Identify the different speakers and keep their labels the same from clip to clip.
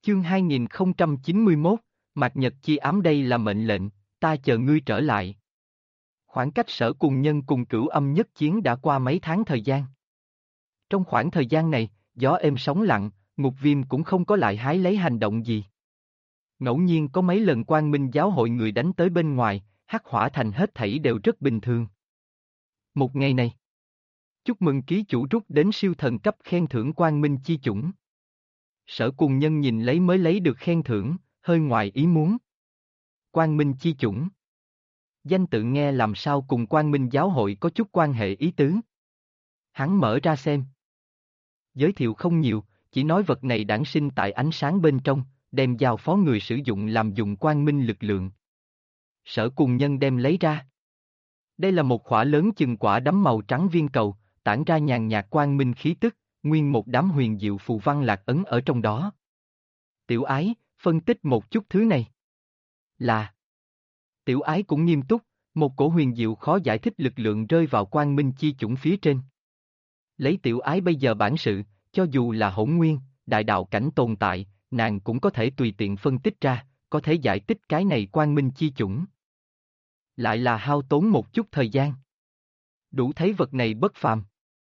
Speaker 1: Chương 2091, Mạt Nhật chi ám đây là mệnh lệnh, ta chờ ngươi trở lại. Khoảng cách Sở Cùng Nhân cùng Cửu Âm nhất chiến đã qua mấy tháng thời gian. Trong khoảng thời gian này, gió êm sóng lặng, Ngục Viêm cũng không có lại hái lấy hành động gì. Ngẫu nhiên có mấy lần Quang Minh giáo hội người đánh tới bên ngoài, Hắc Hỏa Thành hết thảy đều rất bình thường. Một ngày này, chúc mừng ký chủ rút đến siêu thần cấp khen thưởng Quang Minh chi chủng. Sở Cùng Nhân nhìn lấy mới lấy được khen thưởng, hơi ngoài ý muốn. Quang Minh chi chủng. Danh tự nghe làm sao cùng Quang Minh giáo hội có chút quan hệ ý tứ. Hắn mở ra xem. Giới thiệu không nhiều, chỉ nói vật này đản sinh tại ánh sáng bên trong, đem giao phó người sử dụng làm dùng Quang Minh lực lượng. Sở Cùng Nhân đem lấy ra. Đây là một khỏa lớn chừng quả đấm màu trắng viên cầu, tản ra nhàn nhạt quang minh khí tức, nguyên một đám huyền diệu phù văn lạc ấn ở trong đó. Tiểu Ái, phân tích một chút thứ này. Là. Tiểu Ái cũng nghiêm túc, một cổ huyền diệu khó giải thích lực lượng rơi vào quang minh chi chủng phía trên. Lấy Tiểu Ái bây giờ bản sự, cho dù là hỗn nguyên, đại đạo cảnh tồn tại, nàng cũng có thể tùy tiện phân tích ra, có thể giải tích cái này quang minh chi chủng. Lại là hao tốn một chút thời gian. Đủ thấy vật này bất phàm.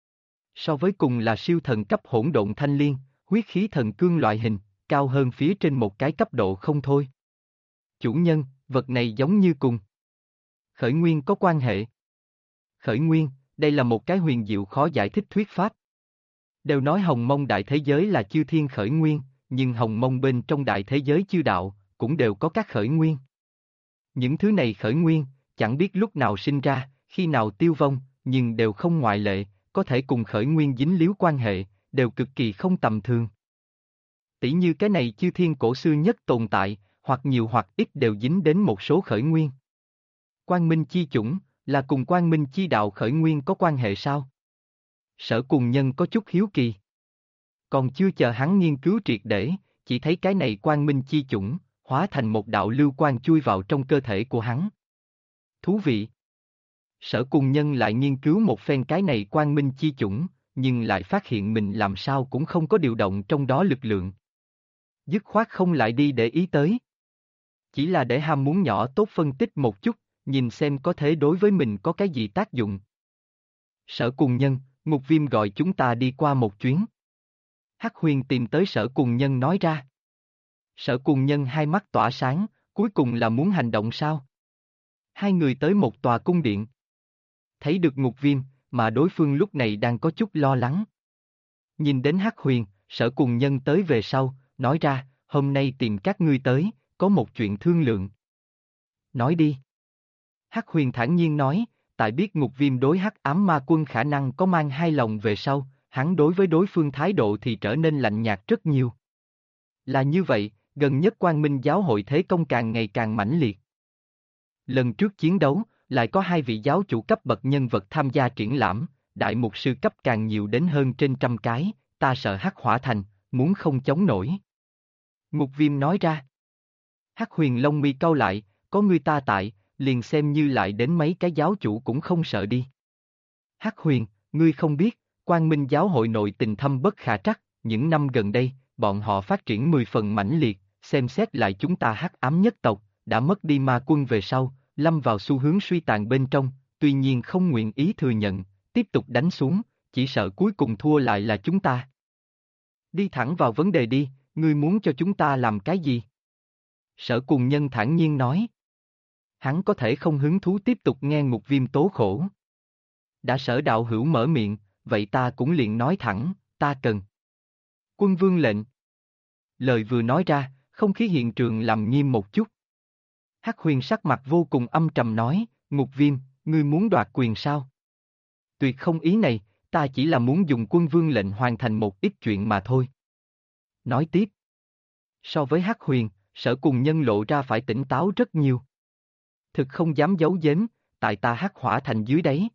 Speaker 1: So với cùng là siêu thần cấp hỗn độn thanh liên, huyết khí thần cương loại hình, cao hơn phía trên một cái cấp độ không thôi. Chủ nhân, vật này giống như cùng khởi nguyên có quan hệ. Khởi nguyên, đây là một cái huyền diệu khó giải thích thuyết pháp. Đều nói Hồng Mông đại thế giới là chư thiên khởi nguyên, nhưng Hồng Mông bên trong đại thế giới chư đạo, cũng đều có các khởi nguyên. Những thứ này khởi nguyên, chẳng biết lúc nào sinh ra, khi nào tiêu vong, nhưng đều không ngoại lệ, có thể cùng khởi nguyên dính líu quan hệ, đều cực kỳ không tầm thường. Tỷ như cái này chư thiên cổ xưa nhất tồn tại, hoặc nhiều hoặc ít đều dính đến một số khởi nguyên. Quang Minh chi chủng, là cùng Quang Minh chi đạo khởi nguyên có quan hệ sao? Sở Cùng Nhân có chút hiếu kỳ. Còn chưa chờ hắn nghiên cứu triệt để, chỉ thấy cái này Quang Minh chi chủng, hóa thành một đạo lưu quang chui vào trong cơ thể của hắn. Thú vị. Sở Cùng Nhân lại nghiên cứu một phen cái này Quang Minh chi chủng, nhưng lại phát hiện mình làm sao cũng không có điều động trong đó lực lượng. Dứt khoát không lại đi để ý tới. Chỉ là để ham muốn nhỏ tốt phân tích một chút, nhìn xem có thể đối với mình có cái gì tác dụng. Sở Cùng Nhân, Ngục Viêm gọi chúng ta đi qua một chuyến. Hắc Huyền tìm tới Sở Cùng Nhân nói ra. Sở Cùng Nhân hai mắt tỏa sáng, cuối cùng là muốn hành động sao? Hai người tới một tòa cung điện. Thấy được Ngục Viêm, mà đối phương lúc này đang có chút lo lắng. Nhìn đến Hắc Huyền, Sở Cùng Nhân tới về sau, nói ra, hôm nay tìm các ngươi tới, có một chuyện thương lượng. Nói đi. Hắc Huyền thản nhiên nói, tại biết Ngục Viêm đối Hắc Ám Ma Quân khả năng có mang hai lòng về sau, hắn đối với đối phương thái độ thì trở nên lạnh nhạt rất nhiều. Là như vậy, gần nhất Quang Minh giáo hội thế công càng ngày càng mãnh liệt. Lần trước chiến đấu, lại có hai vị giáo chủ cấp bậc nhân vật tham gia triển lãm, đại mục sư cấp càng nhiều đến hơn trên 100 cái, ta sợ Hắc Hỏa Thành, muốn không chống nổi. Ngục Viêm nói ra. Hắc Huyền lông mi cau lại, có người ta tại, liền xem như lại đến mấy cái giáo chủ cũng không sợ đi. Hắc Huyền, ngươi không biết, Quang Minh giáo hội nội tình thâm bất khả trắc, những năm gần đây, bọn họ phát triển 10 phần mãnh liệt, xem xét lại chúng ta Hắc Ám nhất tộc, đã mất đi ma quân về sau, lâm vào xu hướng suy tàn bên trong, tuy nhiên không nguyện ý thừa nhận, tiếp tục đánh xuống, chỉ sợ cuối cùng thua lại là chúng ta. Đi thẳng vào vấn đề đi, ngươi muốn cho chúng ta làm cái gì? Sở Cùng Nhân thản nhiên nói. Hắn có thể không hứng thú tiếp tục nghe Ngục Viêm tố khổ. Đã Sở đạo hữu mở miệng, vậy ta cũng liền nói thẳng, ta cần Quân Vương lệnh. Lời vừa nói ra, không khí hiện trường làm nghiêm một chút. Hắc Huyền sắc mặt vô cùng âm trầm nói, Ngục Viêm, ngươi muốn đoạt quyền sao? Tuyệt không ý này, ta chỉ là muốn dùng Quân Vương lệnh hoàn thành một ít chuyện mà thôi. Nói tiếp. So với Hắc Huyền, Sở Cùng Nhân lộ ra phải tỉnh táo rất nhiều. Thực không dám giấu giếm, tại ta Hắc Hỏa Thành dưới đáy.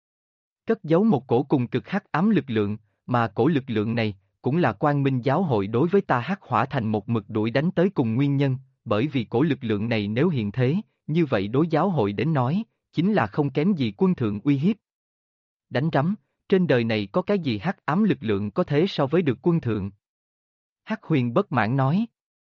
Speaker 1: Cất giấu một cổ cùng cực hắc ám lực lượng, mà cổ lực lượng này, cũng là Quang Minh giáo hội đối với ta Hắc Hỏa Thành một mực đuổi đánh tới cùng nguyên nhân, bởi vì cổ lực lượng này nếu hiện thế, như vậy đối giáo hội đến nói, chính là không kém gì quân thượng uy hiếp. Đánh rắm, trên đời này có cái gì hắc ám lực lượng có thể so với được quân thượng? Hắc Huyền bất mãn nói.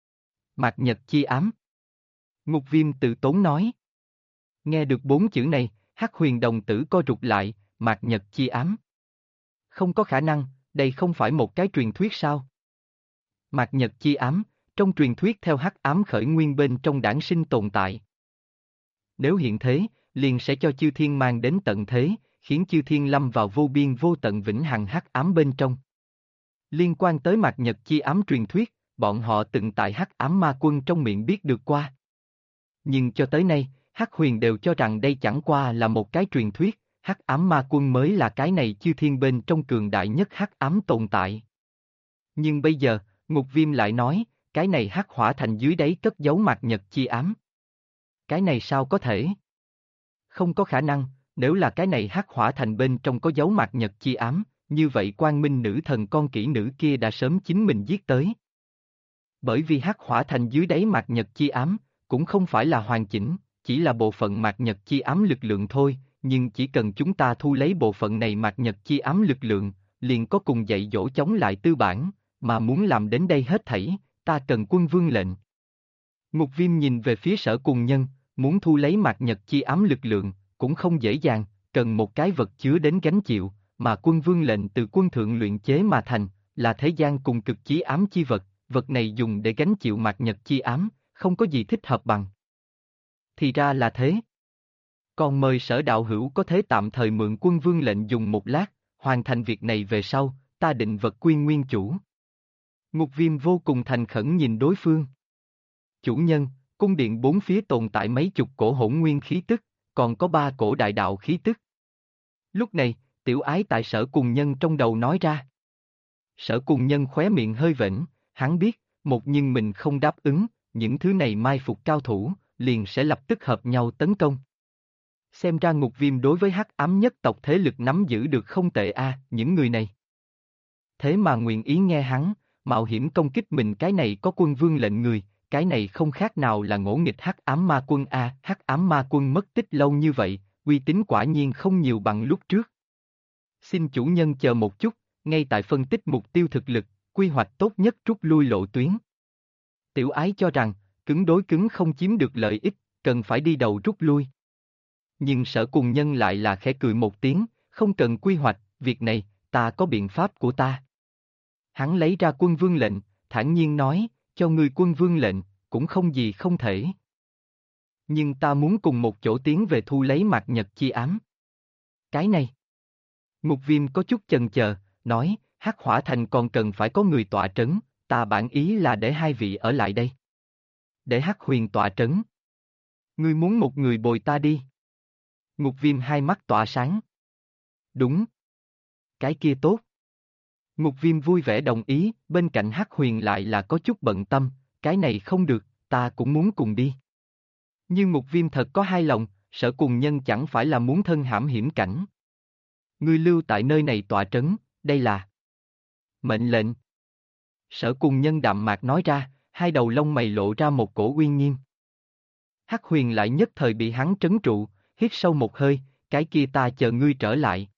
Speaker 1: Mạt Nhật chi ám. Ngục Viêm tự tốn nói. Nghe được 4 chữ này, Hắc Huyền đồng tử co rụt lại, Mạt Nhật chi ám. Không có khả năng, đây không phải một cái truyền thuyết sao? Mạt Nhật chi ám, trong truyền thuyết theo hắc ám khởi nguyên bên trong đản sinh tồn tại. Nếu hiện thế, liền sẽ cho chư thiên mang đến tận thế, khiến chư thiên lâm vào vô biên vô tận vĩnh hằng hắc ám bên trong. Liên quan tới Mạt Nhật chi ám truyền thuyết, bọn họ từng tại hắc ám ma quân trong miệng biết được qua. Nhưng cho tới nay, Hắc Huyền đều cho rằng đây chẳng qua là một cái truyền thuyết, hắc ám ma quân mới là cái này chư thiên bên trong cường đại nhất hắc ám tồn tại. Nhưng bây giờ, Ngục Viêm lại nói, cái này hắc hỏa thành dưới đáy cất giấu Mạt Nhật chi ám. Cái này sao có thể? Không có khả năng, nếu là cái này hắc hỏa thành bên trong có dấu Mạt Nhật chi ám, như vậy Quang Minh nữ thần con kỹ nữ kia đã sớm chính mình giết tới. Bởi vì hắc hỏa thành dưới đáy Mạt Nhật chi ám, cũng không phải là hoàn chỉnh, chỉ là bộ phận Mạt Nhật chi ám lực lượng thôi, nhưng chỉ cần chúng ta thu lấy bộ phận này Mạt Nhật chi ám lực lượng, liền có cùng dạy dỗ chống lại tư bản, mà muốn làm đến đây hết thảy, ta cần quân vương lệnh. Ngục Viêm nhìn về phía Sở Cùng Nhân, muốn thu lấy Mạt Nhật chi ám lực lượng, cũng không dễ dàng, cần một cái vật chứa đến gánh chịu, mà quân vương lệnh từ quân thượng luyện chế mà thành, là thế gian cùng cực chí ám chi vật, vật này dùng để gánh chịu Mạt Nhật chi ám, không có gì thích hợp bằng. Thì ra là thế. Còn mời Sở đạo hữu có thể tạm thời mượn quân vương lệnh dùng một lát, hoàn thành việc này về sau, ta định vật quy nguyên chủ. Ngục Viêm vô cùng thành khẩn nhìn đối phương. Chủ nhân, cung điện bốn phía tồn tại mấy chục cổ hỗn nguyên khí tức, còn có 3 cổ đại đạo khí tức. Lúc này, Tiểu Ái tại Sở Cùng Nhân trong đầu nói ra. Sở Cùng Nhân khóe miệng hơi vểnh, hắn biết, một nhưng mình không đáp ứng, những thứ này mai phục cao thủ, liền sẽ lập tức hợp nhau tấn công. Xem ra Ngục Viêm đối với hắc ám nhất tộc thế lực nắm giữ được không tệ những người này. Thế mà nguyện ý nghe hắn, mạo hiểm công kích mình, cái này có quân vương lệnh người, cái này không khác nào là ngỗ nghịch hắc ám ma quân hắc ám ma quân mất tích lâu như vậy, uy tín quả nhiên không nhiều bằng lúc trước. Xin chủ nhân chờ một chút, ngay tại phân tích mục tiêu thực lực, quy hoạch tốt nhất rút lui lộ tuyến. Tiểu Ái cho rằng, cứng đối cứng không chiếm được lợi ích, cần phải đi đầu rút lui. Nhưng Sở Cùng Nhân lại là khẽ cười một tiếng, không cần quy hoạch, việc này, ta có biện pháp của ta. Hắn lấy ra quân vương lệnh, thản nhiên nói, cho ngươi quân vương lệnh, cũng không gì không thể. Nhưng ta muốn cùng một chỗ tiến về thu lấy Mạt Nhật chi ám. Cái này. Ngục Viêm có chút chần chờ, nói, hắc hỏa thành còn cần phải có người tọa trấn, ta bản ý là để 2 vị ở lại đây. Để Hắc Huyền tọa trấn. Ngươi muốn một người bồi ta đi. Ngục Viêm hai mắt tỏa sáng. Đúng. Cái kia tốt. Ngục Viêm vui vẻ đồng ý, bên cạnh Hắc Huyền lại là có chút bận tâm, cái này không được, ta cũng muốn cùng đi. Nhưng Ngục Viêm thật có hai lòng, Sở Cùng Nhân chẳng phải là muốn thân hãm hiểm cảnh. Ngươi lưu tại nơi này tọa trấn, đây là mệnh lệnh. Sở Cùng Nhân đạm mạc nói ra, hai đầu lông mày lộ ra một cổ uy nghiêm. Hắc Huyền lại nhất thời bị hắn trấn trụ, hít sâu một hơi, cái kia ta chờ ngươi trở lại.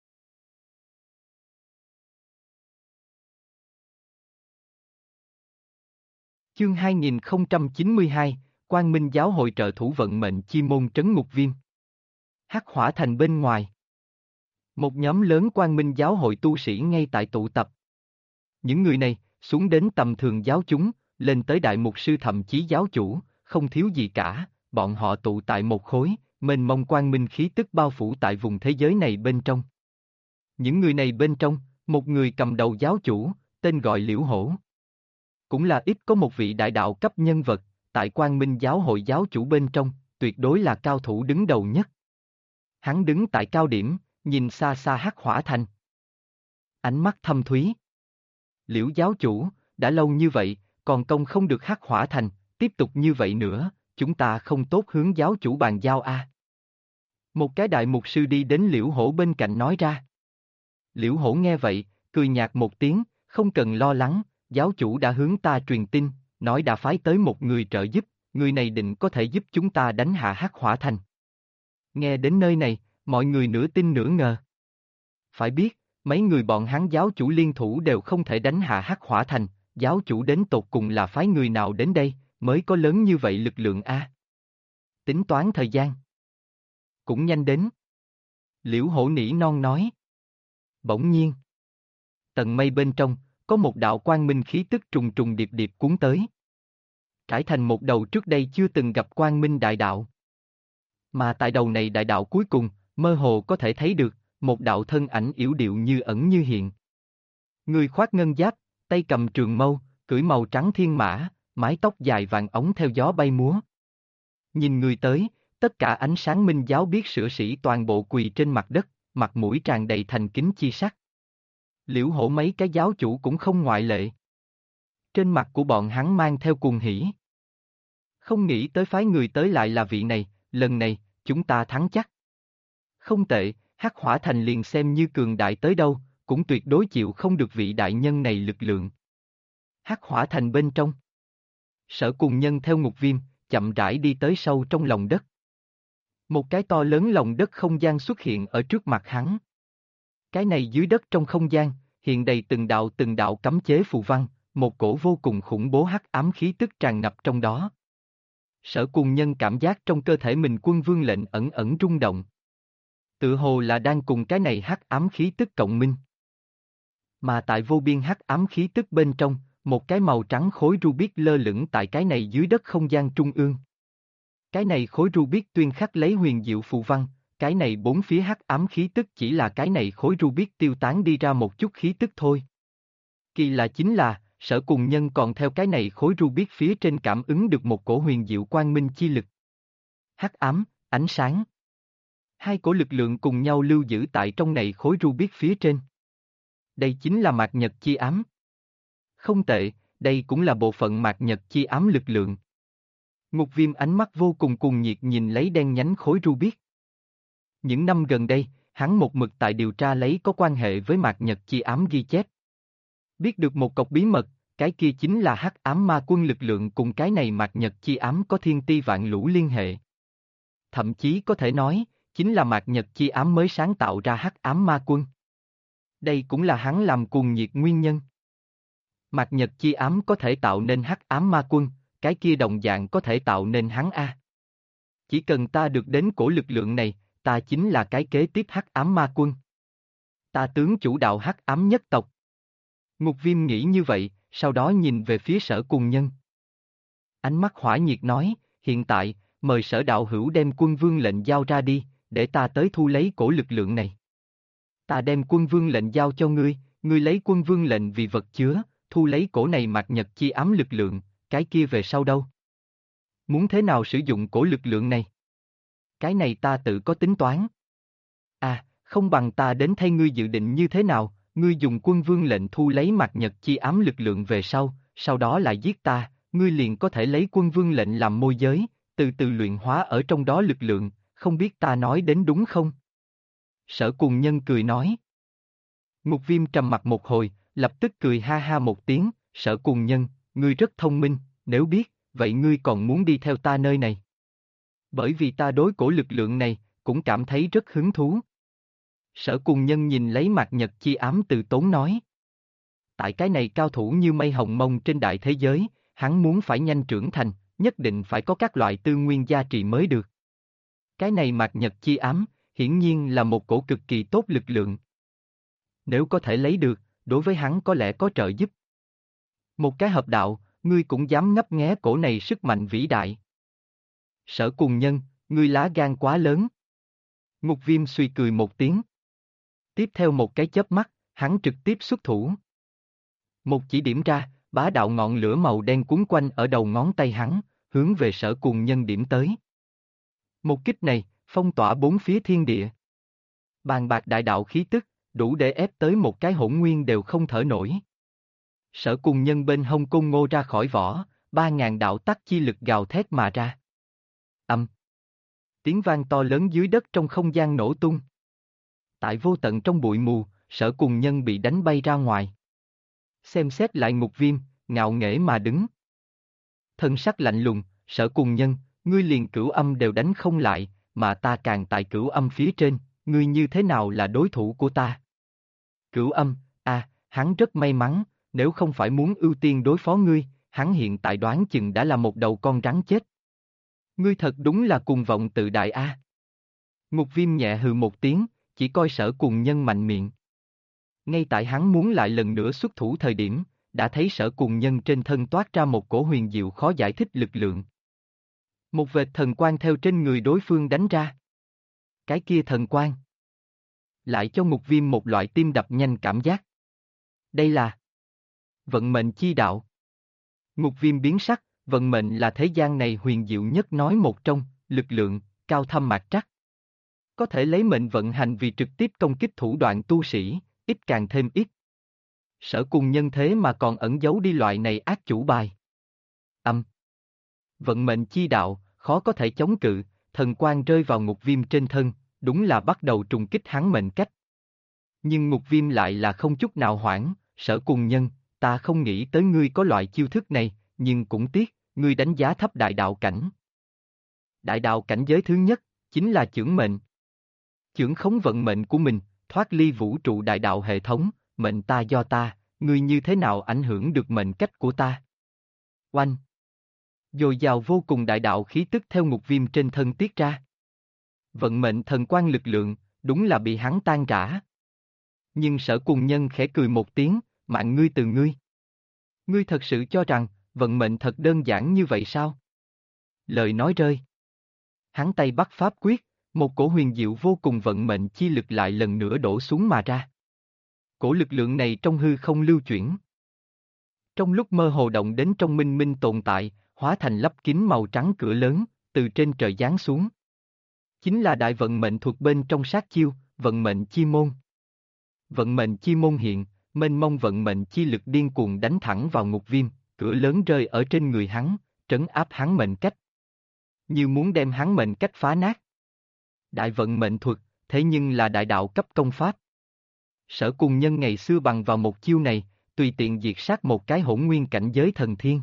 Speaker 1: Chương 2092, Quang Minh giáo hội trợ thủ vận mệnh chi môn trấn Ngục Viêm. Hắc Hỏa thành bên ngoài. Một nhóm lớn Quang Minh giáo hội tu sĩ ngay tại tụ tập. Những người này, xuống đến tầm thường giáo chúng, lên tới đại mục sư thậm chí giáo chủ, không thiếu gì cả, bọn họ tụ tại một khối, mênh mông quang minh khí tức bao phủ tại vùng thế giới này bên trong. Những người này bên trong, một người cầm đầu giáo chủ, tên gọi Liễu Hổ. Cũng là ít có một vị đại đạo cấp nhân vật, tại Quang Minh giáo hội giáo chủ bên trong, tuyệt đối là cao thủ đứng đầu nhất. Hắn đứng tại cao điểm, nhìn xa xa Hắc Hỏa thành. Ánh mắt thâm thúy. Liễu giáo chủ, đã lâu như vậy, còn công không được Hắc Hỏa thành, tiếp tục như vậy nữa, chúng ta không tốt hướng giáo chủ bàn giao Một cái đại mục sư đi đến Liễu Hổ bên cạnh nói ra. Liễu Hổ nghe vậy, cười nhạt một tiếng, không cần lo lắng, giáo chủ đã hướng ta truyền tin, nói đã phái tới một người trợ giúp, người này định có thể giúp chúng ta đánh hạ Hắc Hỏa thành. Nghe đến nơi này, mọi người nửa tin nửa ngờ. Phải biết, mấy người bọn hắn giáo chủ liên thủ đều không thể đánh hạ Hắc Hỏa thành, giáo chủ đến tột cùng là phái người nào đến đây, mới có lớn như vậy lực lượng a. Tính toán thời gian. Cũng nhanh đến. Liễu Hổ nỉ non nói. Bỗng nhiên. Tầng mây bên trong, có một đạo quang minh khí tức trùng trùng điệp điệp cuốn tới. Trải thành một đầu trước đây chưa từng gặp quang minh đại đạo. Mà tại đầu này đại đạo cuối cùng, mơ hồ có thể thấy được, một đạo thân ảnh yểu điệu như ẩn như hiện. Người khoác ngân giáp, tay cầm trường mâu, cưỡi màu trắng thiên mã, mái tóc dài vàng ống theo gió bay múa. Nhìn người tới, tất cả ánh sáng minh giáo biết sửa sĩ toàn bộ quỳ trên mặt đất, mặt mũi tràn đầy thành kính chi sắc. Liễu Hổ mấy cái giáo chủ cũng không ngoại lệ. Trên mặt của bọn hắn mang theo cuồng hỉ. Không nghĩ tới phái người tới lại là vị này, lần này, chúng ta thắng chắc. Không tệ, Hắc Hỏa Thành liền xem như cường đại tới đâu, cũng tuyệt đối chịu không được vị đại nhân này lực lượng. Hắc Hỏa Thành bên trong. Sở Cùng Nhân theo Ngục Viêm, chậm rãi đi tới sâu trong lòng đất. Một cái to lớn lòng đất không gian xuất hiện ở trước mặt hắn. Cái này dưới đất trong không gian, hiện đầy từng đạo cấm chế phù văn, một cổ vô cùng khủng bố hắc ám khí tức tràn ngập trong đó. Sở Cùng Nhân cảm giác trong cơ thể mình quân vương lệnh ẩn ẩn rung động. Tự hồ là đang cùng cái này hắc ám khí tức cộng minh. Mà tại vô biên hắc ám khí tức bên trong, một cái màu trắng khối Rubik lơ lửng tại cái này dưới đất không gian trung ương. Cái này khối Rubik tuyên khắc lấy huyền diệu phù văn, cái này bốn phía hắc ám khí tức chỉ là cái này khối Rubik tiêu tán đi ra một chút khí tức thôi. Kỳ lạ chính là, Sở Cùng Nhân còn theo cái này khối Rubik phía trên cảm ứng được một cổ huyền diệu quang minh chi lực. Hắc ám, ánh sáng. Hai cổ lực lượng cùng nhau lưu giữ tại trong này khối Rubik phía trên. Đây chính là mạt nhật chi ám. Không tệ, đây cũng là bộ phận mạt nhật chi ám lực lượng. Ngục Viêm ánh mắt vô cùng cuồng nhiệt nhìn lấy đen nhánh khối Rubik. Những năm gần đây, hắn một mực tại điều tra lấy có quan hệ với mạt nhật chi ám ghi chép. Biết được một cọc bí mật, cái kia chính là hắc ám ma quân lực lượng cùng cái này mạt nhật chi ám có thiên ti vạn lũ liên hệ. Thậm chí có thể nói, chính là mạt nhật chi ám mới sáng tạo ra hắc ám ma quân. Đây cũng là hắn làm cuồng nhiệt nguyên nhân. Mạt nhật chi ám có thể tạo nên hắc ám ma quân, cái kia đồng dạng có thể tạo nên hắn a. Chỉ cần ta được đến cổ lực lượng này, ta chính là cái kế tiếp hắc ám ma quân. Ta tướng chủ đạo hắc ám nhất tộc. Ngục Viêm nghĩ như vậy, sau đó nhìn về phía Sở Cùng Nhân. Ánh mắt hỏa nhiệt nói, hiện tại, mời Sở đạo hữu đem quân vương lệnh giao ra đi, để ta tới thu lấy cổ lực lượng này. Ta đem quân vương lệnh giao cho ngươi lấy quân vương lệnh vì vật chứa, thu lấy cổ này mạt nhật chi ám lực lượng, cái kia về sau đâu? Muốn thế nào sử dụng cổ lực lượng này? Cái này ta tự có tính toán. À, không bằng ta đến thay ngươi dự định như thế nào, ngươi dùng quân vương lệnh thu lấy mạt nhật chi ám lực lượng về sau đó lại giết ta, ngươi liền có thể lấy quân vương lệnh làm môi giới, từ từ luyện hóa ở trong đó lực lượng, không biết ta nói đến đúng không? Sở Cùng Nhân cười nói. Ngục Viêm trầm mặt một hồi, lập tức cười ha ha một tiếng, Sở Cùng Nhân, ngươi rất thông minh, nếu biết, vậy ngươi còn muốn đi theo ta nơi này. Bởi vì ta đối cổ lực lượng này, cũng cảm thấy rất hứng thú. Sở Cùng Nhân nhìn lấy mạt nhật chi ám từ tốn nói. Tại cái này cao thủ như mây hồng mông trên đại thế giới, hắn muốn phải nhanh trưởng thành, nhất định phải có các loại tư nguyên giá trị mới được. Cái này mạt nhật chi ám, hiển nhiên là một cổ cực kỳ tốt lực lượng. Nếu có thể lấy được, đối với hắn có lẽ có trợ giúp. Một cái hợp đạo, ngươi cũng dám ngấp nghé cổ này sức mạnh vĩ đại. Sở Cùng Nhân, ngươi lá gan quá lớn. Ngục Viêm suy cười một tiếng. Tiếp theo một cái chớp mắt, hắn trực tiếp xuất thủ. Một chỉ điểm ra, bá đạo ngọn lửa màu đen cuốn quanh ở đầu ngón tay hắn, hướng về Sở Cùng Nhân điểm tới. Một kích này, phong tỏa bốn phía thiên địa. Bàn bạc đại đạo khí tức, đủ để ép tới một cái hỗn nguyên đều không thở nổi. Sở Cùng Nhân bên hông côn ngô ra khỏi vỏ, 3.000 đạo tắc chi lực gào thét mà ra. Âm. Tiếng vang to lớn dưới đất trong không gian nổ tung. Tại vô tận trong bụi mù, Sở Cùng Nhân bị đánh bay ra ngoài. Xem xét lại Ngục Viêm, ngạo nghễ mà đứng. Thân sắc lạnh lùng, Sở Cùng Nhân, ngươi liền cửu âm đều đánh không lại, mà ta càng tại cửu âm phía trên, ngươi như thế nào là đối thủ của ta? Cửu âm, hắn rất may mắn, nếu không phải muốn ưu tiên đối phó ngươi, hắn hiện tại đoán chừng đã là một đầu con rắn chết. Ngươi thật đúng là cuồng vọng tự đại a. Ngục Viêm nhẹ hừ một tiếng, chỉ coi Sở Cuồng Nhân mạnh miệng. Ngay tại hắn muốn lại lần nữa xuất thủ thời điểm, đã thấy Sở Cuồng Nhân trên thân toát ra một cổ huyền diệu khó giải thích lực lượng. Một vệt thần quang theo trên người đối phương đánh ra. Cái kia thần quang lại cho Ngục Viêm một loại tim đập nhanh cảm giác. Đây là vận mệnh chi đạo. Ngục Viêm biến sắc, vận mệnh là thế gian này huyền diệu nhất nói một trong, lực lượng, cao thâm mạc trắc. Có thể lấy mệnh vận hành vì trực tiếp công kích thủ đoạn tu sĩ, ít càng thêm ít. Sở Cuồng Nhân thế mà còn ẩn giấu đi loại này ác chủ bài. Vận mệnh chi đạo, khó có thể chống cự, thần quang rơi vào Ngục Viêm trên thân, đúng là bắt đầu trùng kích hắn mệnh cách. Nhưng Ngục Viêm lại là không chút nào hoảng, Sở Cuồng Nhân, ta không nghĩ tới ngươi có loại chiêu thức này, nhưng cũng tiếc, ngươi đánh giá thấp đại đạo cảnh. Đại đạo cảnh giới thứ nhất, chính là chưởng mệnh. Chưởng khống vận mệnh của mình, thoát ly vũ trụ đại đạo hệ thống, mệnh ta do ta, ngươi như thế nào ảnh hưởng được mệnh cách của ta? Oanh! Dồi dào vô cùng đại đạo khí tức theo Ngục Viêm trên thân tiết ra. Vận mệnh thần quang lực lượng, đúng là bị hắn tan rã. Nhưng Sở Cuồng Nhân khẽ cười một tiếng, mạng ngươi từ ngươi. Ngươi thật sự cho rằng, vận mệnh thật đơn giản như vậy sao? Lời nói rơi. Hắn tay bắt pháp quyết, một cổ huyền diệu vô cùng vận mệnh chi lực lại lần nữa đổ xuống mà ra. Cổ lực lượng này trong hư không lưu chuyển. Trong lúc mơ hồ động đến trong minh minh tồn tại, hóa thành lấp kín màu trắng cửa lớn, từ trên trời giáng xuống. Chính là đại vận mệnh thuộc bên trong sát chiêu, vận mệnh chi môn. Vận mệnh chi môn hiện, mênh mông vận mệnh chi lực điên cuồng đánh thẳng vào Ngục Viêm, cửa lớn rơi ở trên người hắn, trấn áp hắn mệnh cách. Như muốn đem hắn mệnh cách phá nát. Đại vận mệnh thuật, thế nhưng là đại đạo cấp công pháp. Sở Cuồng Nhân ngày xưa bằng vào một chiêu này, tùy tiện diệt sát một cái hỗn nguyên cảnh giới thần thiên.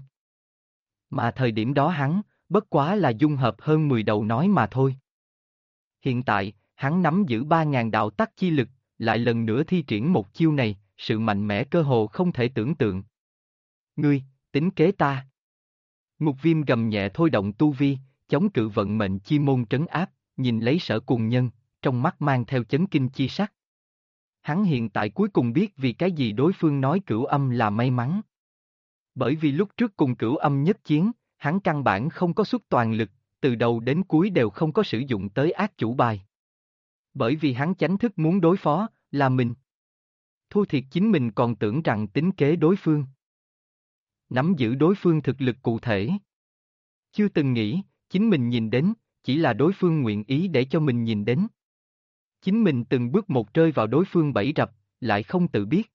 Speaker 1: Mà thời điểm đó hắn, bất quá là dung hợp hơn 10 đầu nói mà thôi. Hiện tại, hắn nắm giữ 3.000 đạo tắc chi lực, lại lần nữa thi triển một chiêu này, sự mạnh mẽ cơ hồ không thể tưởng tượng. Ngươi, tính kế ta. Ngục Viêm gầm nhẹ thôi động tu vi, chống cự vận mệnh chi môn trấn áp, nhìn lấy Sở Cuồng Nhân, trong mắt mang theo chấn kinh chi sắc. Hắn hiện tại cuối cùng biết vì cái gì đối phương nói Cửu Âm là may mắn. Bởi vì lúc trước cùng Cửu Âm nhất chiến, hắn căn bản không có xuất toàn lực, từ đầu đến cuối đều không có sử dụng tới ác chủ bài. Bởi vì hắn chánh thức muốn đối phó, là mình. Thua thiệt chính mình còn tưởng rằng tính kế đối phương. Nắm giữ đối phương thực lực cụ thể. Chưa từng nghĩ, chính mình nhìn đến, chỉ là đối phương nguyện ý để cho mình nhìn đến. Chính mình từng bước một rơi vào đối phương bẫy rập, lại không tự biết.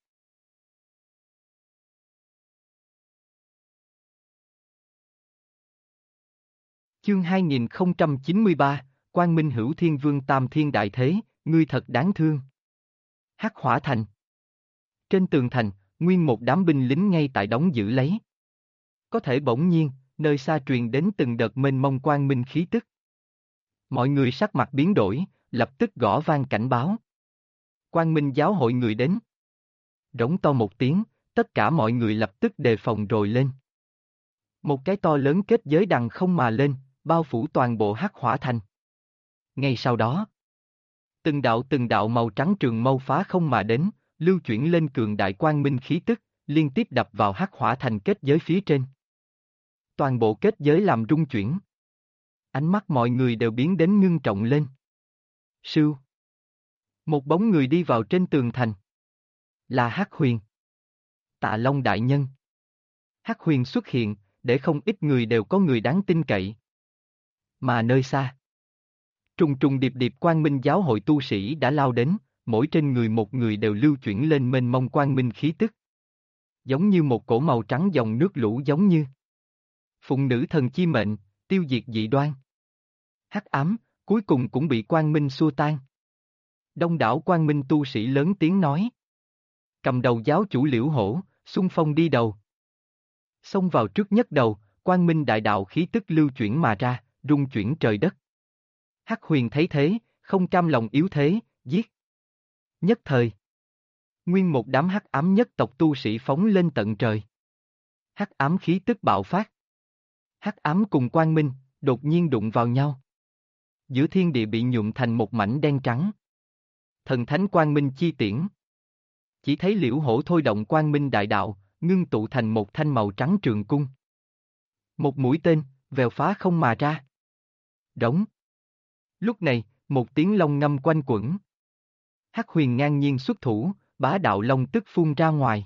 Speaker 1: Chương 2093, Quang Minh Hữu Thiên Vương Tam Thiên Đại Thế, ngươi thật đáng thương. Hắc Hỏa Thành. Trên tường thành, nguyên một đám binh lính ngay tại đóng giữ lấy. Có thể bỗng nhiên, nơi xa truyền đến từng đợt mênh mông quang minh khí tức. Mọi người sắc mặt biến đổi, lập tức gõ vang cảnh báo. Quang Minh giáo hội người đến. Rống to một tiếng, tất cả mọi người lập tức đề phòng rồi lên. Một cái to lớn kết giới đằng không mà lên, bao phủ toàn bộ Hắc Hỏa Thành. Ngay sau đó, từng đạo màu trắng trường mâu phá không mà đến, lưu chuyển lên cường đại quang minh khí tức, liên tiếp đập vào Hắc Hỏa Thành kết giới phía trên. Toàn bộ kết giới làm rung chuyển. Ánh mắt mọi người đều biến đến ngưng trọng lên. Sưu. Một bóng người đi vào trên tường thành. Là Hắc Huyền. Tạ Long đại nhân. Hắc Huyền xuất hiện, để không ít người đều có người đáng tin cậy. Mà nơi xa, trùng trùng điệp điệp quang minh giáo hội tu sĩ đã lao đến, mỗi trên người một người đều lưu chuyển lên mênh mông quang minh khí tức. Giống như một cổ màu trắng dòng nước lũ giống như phụng nữ thần chi mệnh, tiêu diệt dị đoan. Hắc ám, cuối cùng cũng bị quang minh xua tan. Đông đảo quang minh tu sĩ lớn tiếng nói. Cầm đầu giáo chủ Liễu Hổ, xung phong đi đầu. Xông vào trước nhất đầu, quang minh đại đạo khí tức lưu chuyển mà ra, rung chuyển trời đất. Hắc Huyền thấy thế, không cam lòng yếu thế, giết. Nhất thời, nguyên một đám hắc ám nhất tộc tu sĩ phóng lên tận trời. Hắc ám khí tức bạo phát. Hắc ám cùng quang minh, đột nhiên đụng vào nhau. Giữa thiên địa bị nhuộm thành một mảnh đen trắng. Thần thánh quang minh chi tiễn. Chỉ thấy Liễu Hổ thôi động quang minh đại đạo, ngưng tụ thành một thanh màu trắng trường cung. Một mũi tên, vèo phá không mà ra. Đống. Lúc này, một tiếng long ngâm quanh quẩn. Hắc Huyền ngang nhiên xuất thủ, bá đạo long tức phun ra ngoài.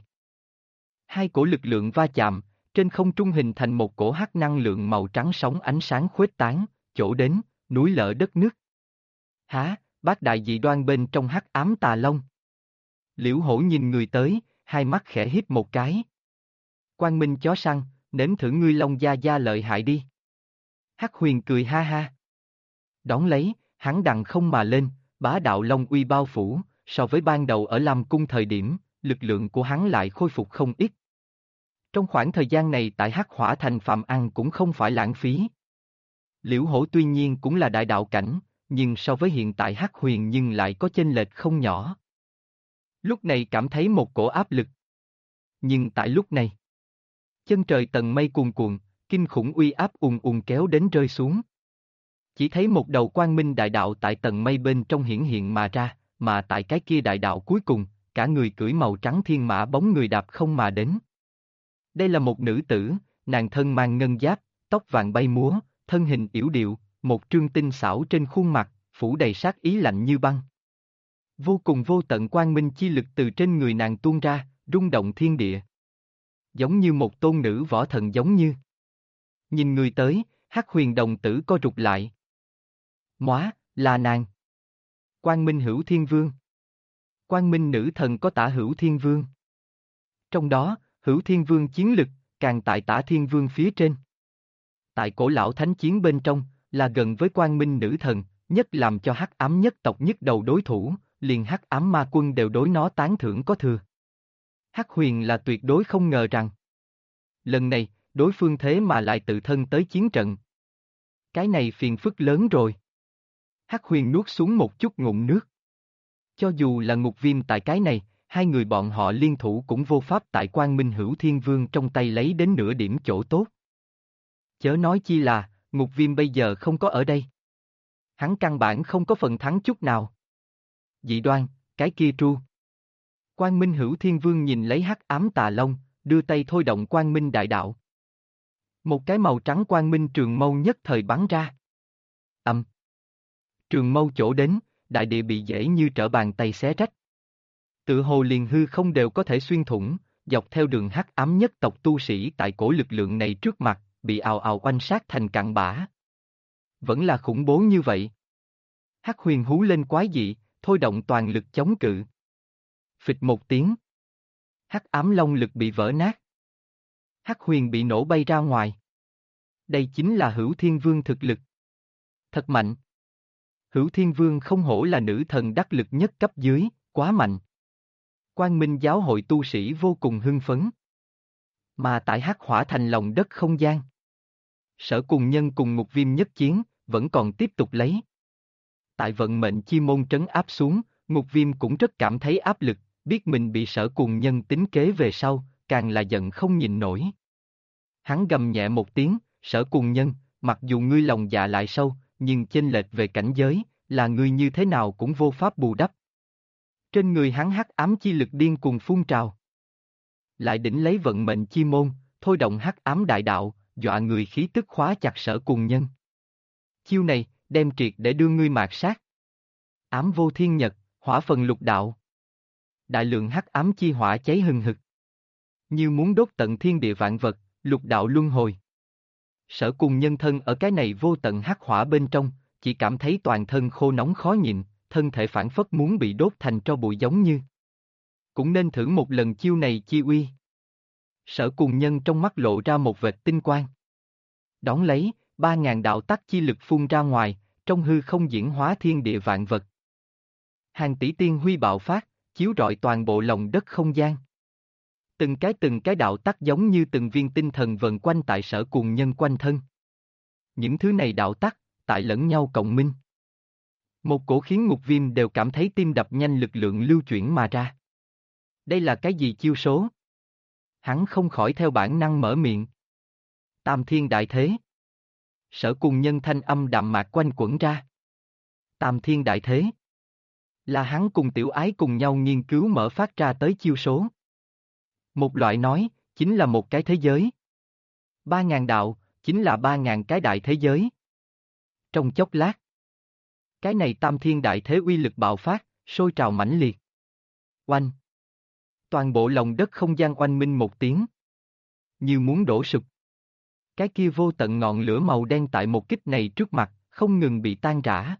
Speaker 1: Hai cổ lực lượng va chạm, trên không trung hình thành một cổ hắc năng lượng màu trắng sóng ánh sáng khuếch tán, chỗ đến, núi lở đất nước. Há, bát đại dị đoan bên trong hắc ám tà long. Liễu Hổ nhìn người tới, hai mắt khẽ híp một cái. Quang Minh chó săn, nếm thử ngươi long gia gia lợi hại đi. Hắc Huyền cười ha ha. Đón lấy, hắn đằng không mà lên, bá đạo long uy bao phủ, so với ban đầu ở Lam Cung thời điểm, lực lượng của hắn lại khôi phục không ít. Trong khoảng thời gian này tại Hắc Hỏa Thành Phạm Ăn cũng không phải lãng phí. Liễu Hổ tuy nhiên cũng là đại đạo cảnh, nhưng so với hiện tại Hắc Huyền nhưng lại có chênh lệch không nhỏ. Lúc này cảm thấy một cổ áp lực. Nhưng tại lúc này, chân trời tầng mây cuồn cuộn, kinh khủng uy áp ùn ùn kéo đến rơi xuống. Chỉ thấy một đầu quang minh đại đạo tại tầng mây bên trong hiển hiện mà ra, mà tại cái kia đại đạo cuối cùng, cả người cưỡi màu trắng thiên mã bóng người đạp không mà đến. Đây là một nữ tử, nàng thân mang ngân giáp, tóc vàng bay múa, thân hình yểu điệu, một trương tinh xảo trên khuôn mặt, phủ đầy sát ý lạnh như băng. Vô cùng vô tận quang minh chi lực từ trên người nàng tuôn ra, rung động thiên địa. Giống như một tôn nữ võ thần giống như. Nhìn người tới, Hắc Huyền đồng tử co rụt lại. Móa, là nàng. Quang Minh Hữu Thiên Vương. Quang Minh nữ thần có Tả Hữu Thiên Vương. Trong đó, Hữu Thiên Vương chiến lực, càng tại Tả Thiên Vương phía trên. Tại cổ lão thánh chiến bên trong, là gần với Quang Minh nữ thần, nhất làm cho Hắc ám nhất tộc nhất đầu đối thủ, liền Hắc ám ma quân đều đối nó tán thưởng có thừa. Hắc Huyền là tuyệt đối không ngờ rằng. Lần này, đối phương thế mà lại tự thân tới chiến trận. Cái này phiền phức lớn rồi. Hắc Huyền nuốt xuống một chút ngụm nước. Cho dù là Ngục Viêm tại cái này, hai người bọn họ liên thủ cũng vô pháp tại Quang Minh Hữu Thiên Vương trong tay lấy đến nửa điểm chỗ tốt. Chớ nói chi là, Ngục Viêm bây giờ không có ở đây. Hắn căn bản không có phần thắng chút nào. Dị đoan, cái kia tru. Quang Minh Hữu Thiên Vương nhìn lấy hắc ám tà long, đưa tay thôi động Quang Minh đại đạo. Một cái màu trắng Quang Minh trường mâu nhất thời bắn ra. Trường mâu chỗ đến, đại địa bị dễ như trở bàn tay xé rách. Tự hồ liền hư không đều có thể xuyên thủng, dọc theo đường hắc ám nhất tộc tu sĩ tại cổ lực lượng này trước mặt, bị ào ào oanh sát thành cặn bã. Vẫn là khủng bố như vậy. Hắc Huyền hú lên quái dị, thôi động toàn lực chống cự. Phịch một tiếng. Hắc ám long lực bị vỡ nát. Hắc Huyền bị nổ bay ra ngoài. Đây chính là Hữu Thiên Vương thực lực. Thật mạnh. Hữu Thiên Vương không hổ là nữ thần đắc lực nhất cấp dưới, quá mạnh. Quang Minh giáo hội tu sĩ vô cùng hưng phấn. Mà tại Hắc Hỏa Thành lòng đất không gian. Sở Cùng Nhân cùng Ngục Viêm nhất chiến, vẫn còn tiếp tục lấy. Tại vận mệnh chi môn trấn áp xuống, Ngục Viêm cũng rất cảm thấy áp lực, biết mình bị Sở Cùng Nhân tính kế về sau, càng là giận không nhìn nổi. Hắn gầm nhẹ một tiếng, Sở Cùng Nhân, mặc dù ngươi lòng dạ lại sâu, nhưng chênh lệch về cảnh giới, là ngươi như thế nào cũng vô pháp bù đắp. Trên người hắn hắc ám chi lực điên cuồng phun trào. Lại đỉnh lấy vận mệnh chi môn, thôi động hắc ám đại đạo, dọa người khí tức khóa chặt Sở Cùng Nhân. Chiêu này, đem triệt để đưa ngươi mạt sát. Ám vô thiên nhật, hỏa phần lục đạo. Đại lượng hắc ám chi hỏa cháy hừng hực. Như muốn đốt tận thiên địa vạn vật, lục đạo luân hồi. Sở Cùng Nhân thân ở cái này vô tận hắc hỏa bên trong, chỉ cảm thấy toàn thân khô nóng khó nhịn, thân thể phản phất muốn bị đốt thành tro bụi giống như. Cũng nên thử một lần chiêu này chi uy. Sở Cùng Nhân trong mắt lộ ra một vệt tinh quang. Đón lấy, 3.000 đạo tắc chi lực phun ra ngoài, trong hư không diễn hóa thiên địa vạn vật. Hàng tỷ tiên huy bạo phát, chiếu rọi toàn bộ lòng đất không gian. Từng cái đạo tắc giống như từng viên tinh thần vần quanh tại Sở Cùng Nhân quanh thân. Những thứ này đạo tắc, tại lẫn nhau cộng minh. Một cổ khiến Ngục Viêm đều cảm thấy tim đập nhanh lực lượng lưu chuyển mà ra. Đây là cái gì chiêu số? Hắn không khỏi theo bản năng mở miệng. Tam thiên đại thế. Sở Cùng Nhân thanh âm đạm mạc quanh quẩn ra. Tam thiên đại thế. Là hắn cùng Tiểu Ái cùng nhau nghiên cứu mở phát ra tới chiêu số. Một loại nói, chính là một cái thế giới. 3.000 đạo, chính là 3.000 cái đại thế giới. Trong chốc lát, cái này tam thiên đại thế uy lực bạo phát, sôi trào mãnh liệt. Oanh! Toàn bộ lòng đất không gian oanh minh một tiếng. Như muốn đổ sụp. Cái kia vô tận ngọn lửa màu đen tại một kích này trước mặt, không ngừng bị tan rã.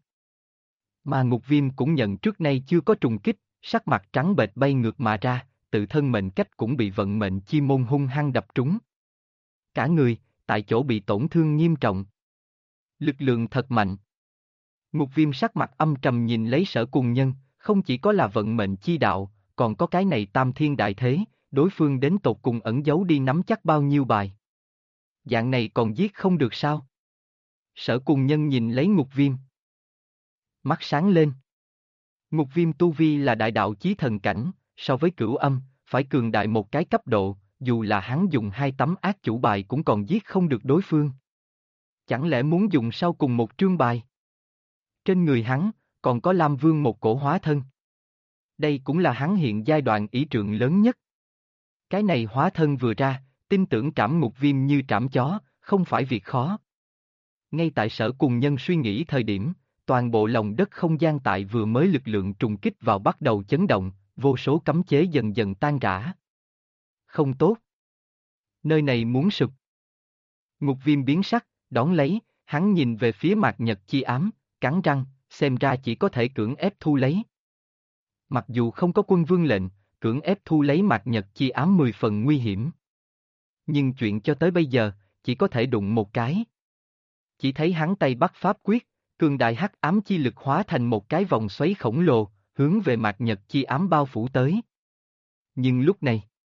Speaker 1: Mà Ngục Viêm cũng nhận trước nay chưa có trùng kích, sắc mặt trắng bệch bay ngược mà ra, tự thân mệnh cách cũng bị vận mệnh chi môn hung hăng đập trúng. Cả người, tại chỗ bị tổn thương nghiêm trọng. Lực lượng thật mạnh. Ngục Viêm sắc mặt âm trầm nhìn lấy Sở Cùng Nhân, không chỉ có là vận mệnh chi đạo, còn có cái này tam thiên đại thế, đối phương đến tột cùng ẩn giấu đi nắm chắc bao nhiêu bài. Dạng này còn giết không được sao? Sở Cùng Nhân nhìn lấy Ngục Viêm. Mắt sáng lên. Ngục Viêm tu vi là đại đạo chí thần cảnh, so với Cửu Âm, phải cường đại một cái cấp độ, dù là hắn dùng 2 tấm ác chủ bài cũng còn giết không được đối phương. Chẳng lẽ muốn dùng sau cùng một trương bài? Trên người hắn, còn có Lam Vương một cổ hóa thân. Đây cũng là hắn hiện giai đoạn ý trượng lớn nhất. Cái này hóa thân vừa ra, tin tưởng trảm Ngục Viêm như trảm chó, không phải việc khó. Ngay tại Sở Cùng Nhân suy nghĩ thời điểm, toàn bộ lòng đất không gian tại vừa mới lực lượng trùng kích vào bắt đầu chấn động, vô số cấm chế dần dần tan rã. Không tốt. Nơi này muốn sụp. Ngục Viêm biến sắc, đón lấy, hắn nhìn về phía Mạc Nhật Chi ám, cắn răng, xem ra chỉ có thể cưỡng ép thu lấy. Mặc dù không có quân vương lệnh, cưỡng ép thu lấy Mạc Nhật Chi ám 10 phần nguy hiểm. Nhưng chuyện cho tới bây giờ, chỉ có thể đụng một cái. Chỉ thấy hắn tay bắt pháp quyết, cường đại hắc ám chi lực hóa thành một cái vòng xoáy khổng lồ, hướng về Mạc Nhật Chi ám bao phủ tới. Nhưng lúc này,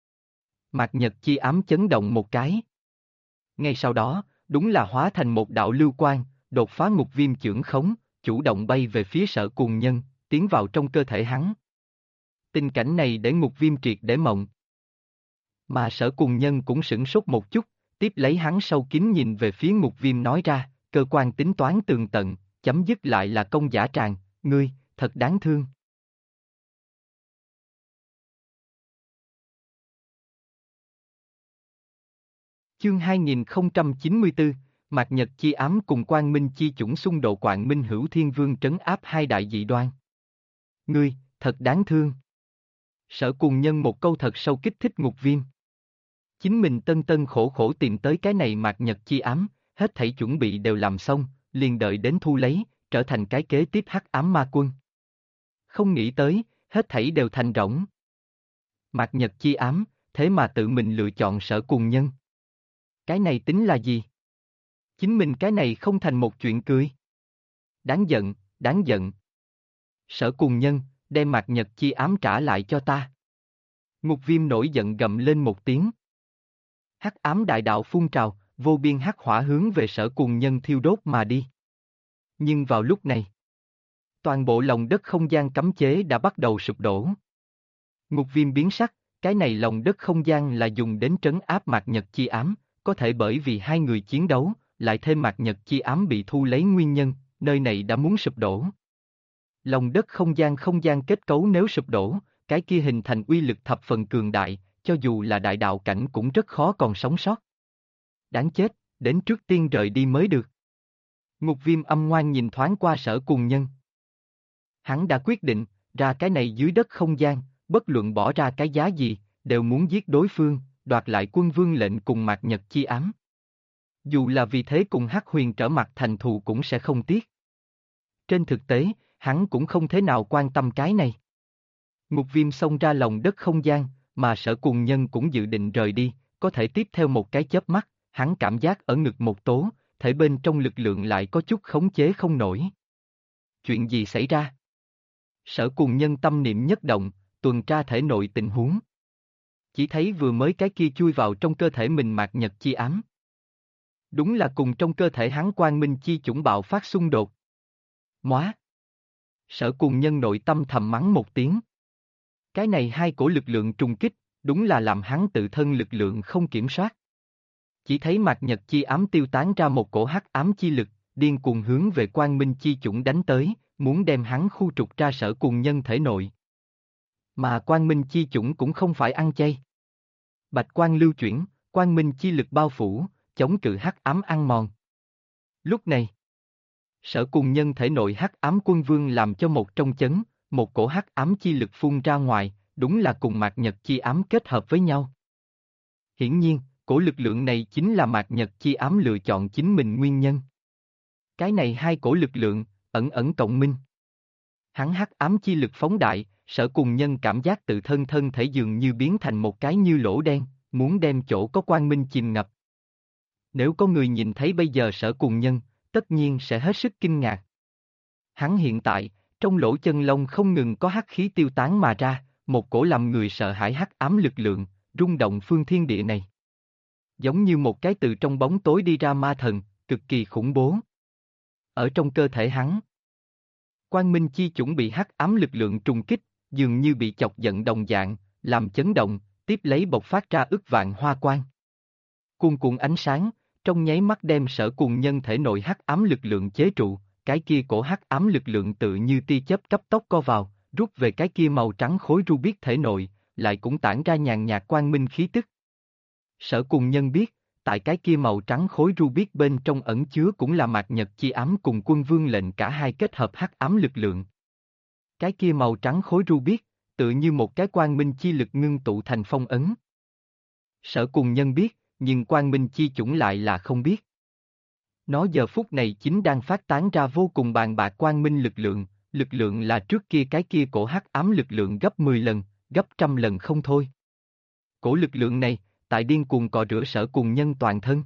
Speaker 1: Mạc Nhật Chi ám chấn động một cái. Ngay sau đó, đúng là hóa thành một đạo lưu quang, đột phá Ngục Viêm chưởng khống, chủ động bay về phía Sở Cùng Nhân, tiến vào trong cơ thể hắn. Tình cảnh này để Ngục Viêm triệt để mộng. Mà Sở Cùng Nhân cũng sửng sốt một chút, tiếp lấy hắn sâu kín nhìn về phía Ngục Viêm nói ra, cơ quan tính toán tường tận, chấm dứt lại là công giả tràng, ngươi, thật đáng thương. Chương 2094, Mạc Nhật Chi ám cùng Quang Minh Chi chủng xung đột, Quang Minh Hữu Thiên Vương trấn áp hai đại dị đoan. Ngươi, thật đáng thương. Sở Cùng Nhân một câu thật sâu kích thích Ngục Viêm. Chính mình tân tân khổ khổ tìm tới cái này Mạc Nhật Chi ám, hết thảy chuẩn bị đều làm xong, liền đợi đến thu lấy, trở thành cái kế tiếp hắc ám ma quân. Không nghĩ tới, hết thảy đều thành rỗng. Mạc Nhật Chi ám, thế mà tự mình lựa chọn Sở Cùng Nhân. Cái này tính là gì? Chính mình cái này không thành một chuyện cười. Đáng giận, đáng giận. Sở Cùng Nhân, đem Mạc Nhật Chi ám trả lại cho ta. Ngục Viêm nổi giận gầm lên một tiếng. Hắc ám đại đạo phun trào, vô biên hắc hỏa hướng về Sở Cùng Nhân thiêu đốt mà đi. Nhưng vào lúc này, toàn bộ lòng đất không gian cấm chế đã bắt đầu sụp đổ. Ngục Viêm biến sắc, cái này lòng đất không gian là dùng đến trấn áp Mạc Nhật Chi ám, có thể bởi vì hai người chiến đấu, lại thêm Mạc Nhật Chi ám bị thu lấy nguyên nhân, nơi này đã muốn sụp đổ. Lòng đất không gian kết cấu nếu sụp đổ, cái kia hình thành uy lực thập phần cường đại, cho dù là đại đạo cảnh cũng rất khó còn sống sót. Đáng chết, đến trước tiên rời đi mới được. Ngục Viêm âm ngoan nhìn thoáng qua Sở Cùng Nhân. Hắn đã quyết định, ra cái này dưới đất không gian, bất luận bỏ ra cái giá gì, đều muốn giết đối phương, đoạt lại quân vương lệnh cùng Mạc Nhật Chi ám. Dù là vì thế cùng Hắc Huyền trở mặt thành thù cũng sẽ không tiếc. Trên thực tế, hắn cũng không thế nào quan tâm cái này. Ngục Viêm xông ra lòng đất không gian, mà Sở Cùng Nhân cũng dự định rời đi, có thể tiếp theo một cái chớp mắt, hắn cảm giác ở ngực một tố, thể bên trong lực lượng lại có chút khống chế không nổi. Chuyện gì xảy ra? Sở Cùng Nhân tâm niệm nhất động, tuần tra thể nội tình huống. Chỉ thấy vừa mới cái kia chui vào trong cơ thể mình Mạc Nhật Chi ám. Đúng là cùng trong cơ thể hắn Quang Minh Chi chủng bạo phát xung đột. Móa! Sở Cùng Nhân nội tâm thầm mắng một tiếng. Cái này hai cổ lực lượng trùng kích, đúng là làm hắn tự thân lực lượng không kiểm soát. Chỉ thấy mạt nhật chi ám tiêu tán ra một cổ hắc ám chi lực, điên cuồng hướng về Quang Minh chi chủng đánh tới, muốn đem hắn khu trục ra Sở Cùng Nhân thể nội. Mà Quang Minh chi chủng cũng không phải ăn chay. Bạch quang lưu chuyển, Quang Minh chi lực bao phủ, chống cự hắc ám ăn mòn. Lúc này, Sở Cùng Nhân thể nội hắc ám quân vương làm cho một trong chấn, một cổ hắc ám chi lực phun ra ngoài, đúng là cùng mạt nhật chi ám kết hợp với nhau. Hiển nhiên, cổ lực lượng này chính là mạt nhật chi ám lựa chọn chính mình nguyên nhân. Cái này hai cổ lực lượng, ẩn ẩn cộng minh. Hắn hắc ám chi lực phóng đại, Sở Cùng Nhân cảm giác tự thân thân thể dường như biến thành một cái như lỗ đen, muốn đem chỗ có quang minh chìm ngập. Nếu có người nhìn thấy bây giờ Sở Cùng Nhân, tất nhiên sẽ hết sức kinh ngạc. Hắn hiện tại, trong lỗ chân lông không ngừng có hắc khí tiêu tán mà ra, một cổ làm người sợ hãi hắc ám lực lượng, rung động phương thiên địa này. Giống như một cái từ trong bóng tối đi ra ma thần, cực kỳ khủng bố. Ở trong cơ thể hắn, Quang Minh chi chủng bị hắc ám lực lượng trùng kích, dường như bị chọc giận đồng dạng, làm chấn động, tiếp lấy bộc phát ra ức vạn hoa quang. Cuồn cuộn ánh sáng, trong nháy mắt đem Sở Cùng Nhân thể nội hắc ám lực lượng chế trụ, cái kia cổ hắc ám lực lượng tự như tia chớp cấp tốc co vào, rút về cái kia màu trắng khối Rubik thể nội, lại cũng tản ra nhàn nhạt quang minh khí tức. Sở Cùng Nhân biết, tại cái kia màu trắng khối Rubik bên trong ẩn chứa cũng là mạt nhật chi ám cùng quân vương lệnh cả hai kết hợp hắc ám lực lượng. Cái kia màu trắng khối Rubik, tự như một cái quang minh chi lực ngưng tụ thành phong ấn. Sở Cùng Nhân biết, nhưng quang minh chi chủng lại là không biết. Nó giờ phút này chính đang phát tán ra vô cùng bàn bạc quang minh lực lượng là trước kia cái kia cổ hắc ám lực lượng gấp 10 lần, gấp trăm lần không thôi. Cổ lực lượng này, tại điên cuồng cọ rửa Sở Cùng Nhân toàn thân.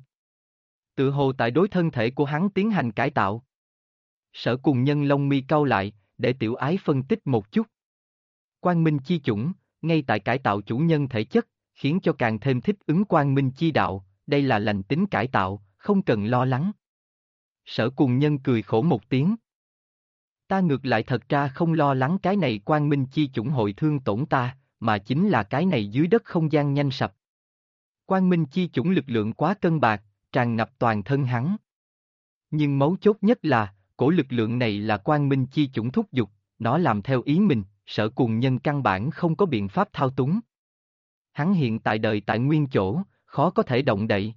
Speaker 1: Tự hồ tại đối thân thể của hắn tiến hành cải tạo. Sở Cùng Nhân lông mi cau lại, để tiểu ái phân tích một chút. Quang minh chi chủng, ngay tại cải tạo chủ nhân thể chất, khiến cho càng thêm thích ứng quang minh chi đạo, đây là lành tính cải tạo, không cần lo lắng. Sở Cùng Nhân cười khổ một tiếng. Ta ngược lại thật ra không lo lắng cái này quang minh chi chủng hội thương tổn ta, mà chính là cái này dưới đất không gian nhanh sập. Quang minh chi chủng lực lượng quá cân bạc, tràn ngập toàn thân hắn. Nhưng mấu chốt nhất là, cổ lực lượng này là quang minh chi chủng thúc giục, nó làm theo ý mình, Sở Cùng Nhân căn bản không có biện pháp thao túng. Hắn hiện tại đời tại nguyên chỗ, khó có thể động đậy.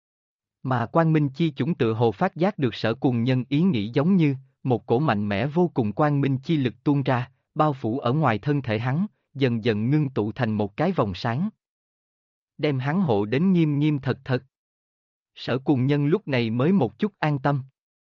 Speaker 1: Mà quang minh chi chủng tự hồ phát giác được Sở Cùng Nhân ý nghĩ giống như, một cổ mạnh mẽ vô cùng quang minh chi lực tuôn ra, bao phủ ở ngoài thân thể hắn, dần dần ngưng tụ thành một cái vòng sáng. Đem hắn hộ đến nghiêm nghiêm thật thật. Sở Cùng Nhân lúc này mới một chút an tâm.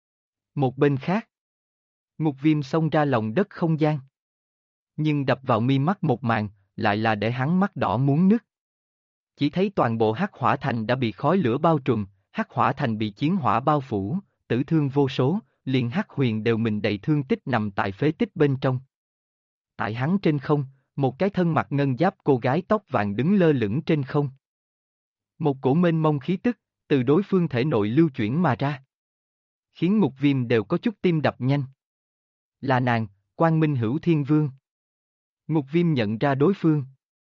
Speaker 1: Một bên khác, Ngục Viêm xông ra lòng đất không gian. Nhưng đập vào mi mắt một màn, lại là để hắn mắt đỏ muốn nứt. Chỉ thấy toàn bộ Hắc Hỏa Thành đã bị khói lửa bao trùm, Hắc Hỏa Thành bị chiến hỏa bao phủ, tử thương vô số, liền Hắc Huyền đều mình đầy thương tích nằm tại phế tích bên trong. Tại hắn trên không, một cái thân mặc ngân giáp cô gái tóc vàng đứng lơ lửng trên không. Một cổ mênh mông khí tức, từ đối phương thể nội lưu chuyển mà ra. Khiến Ngục Viêm đều có chút tim đập nhanh. Là nàng, Quang Minh Hữu Thiên Vương. Ngục Viêm nhận ra đối phương.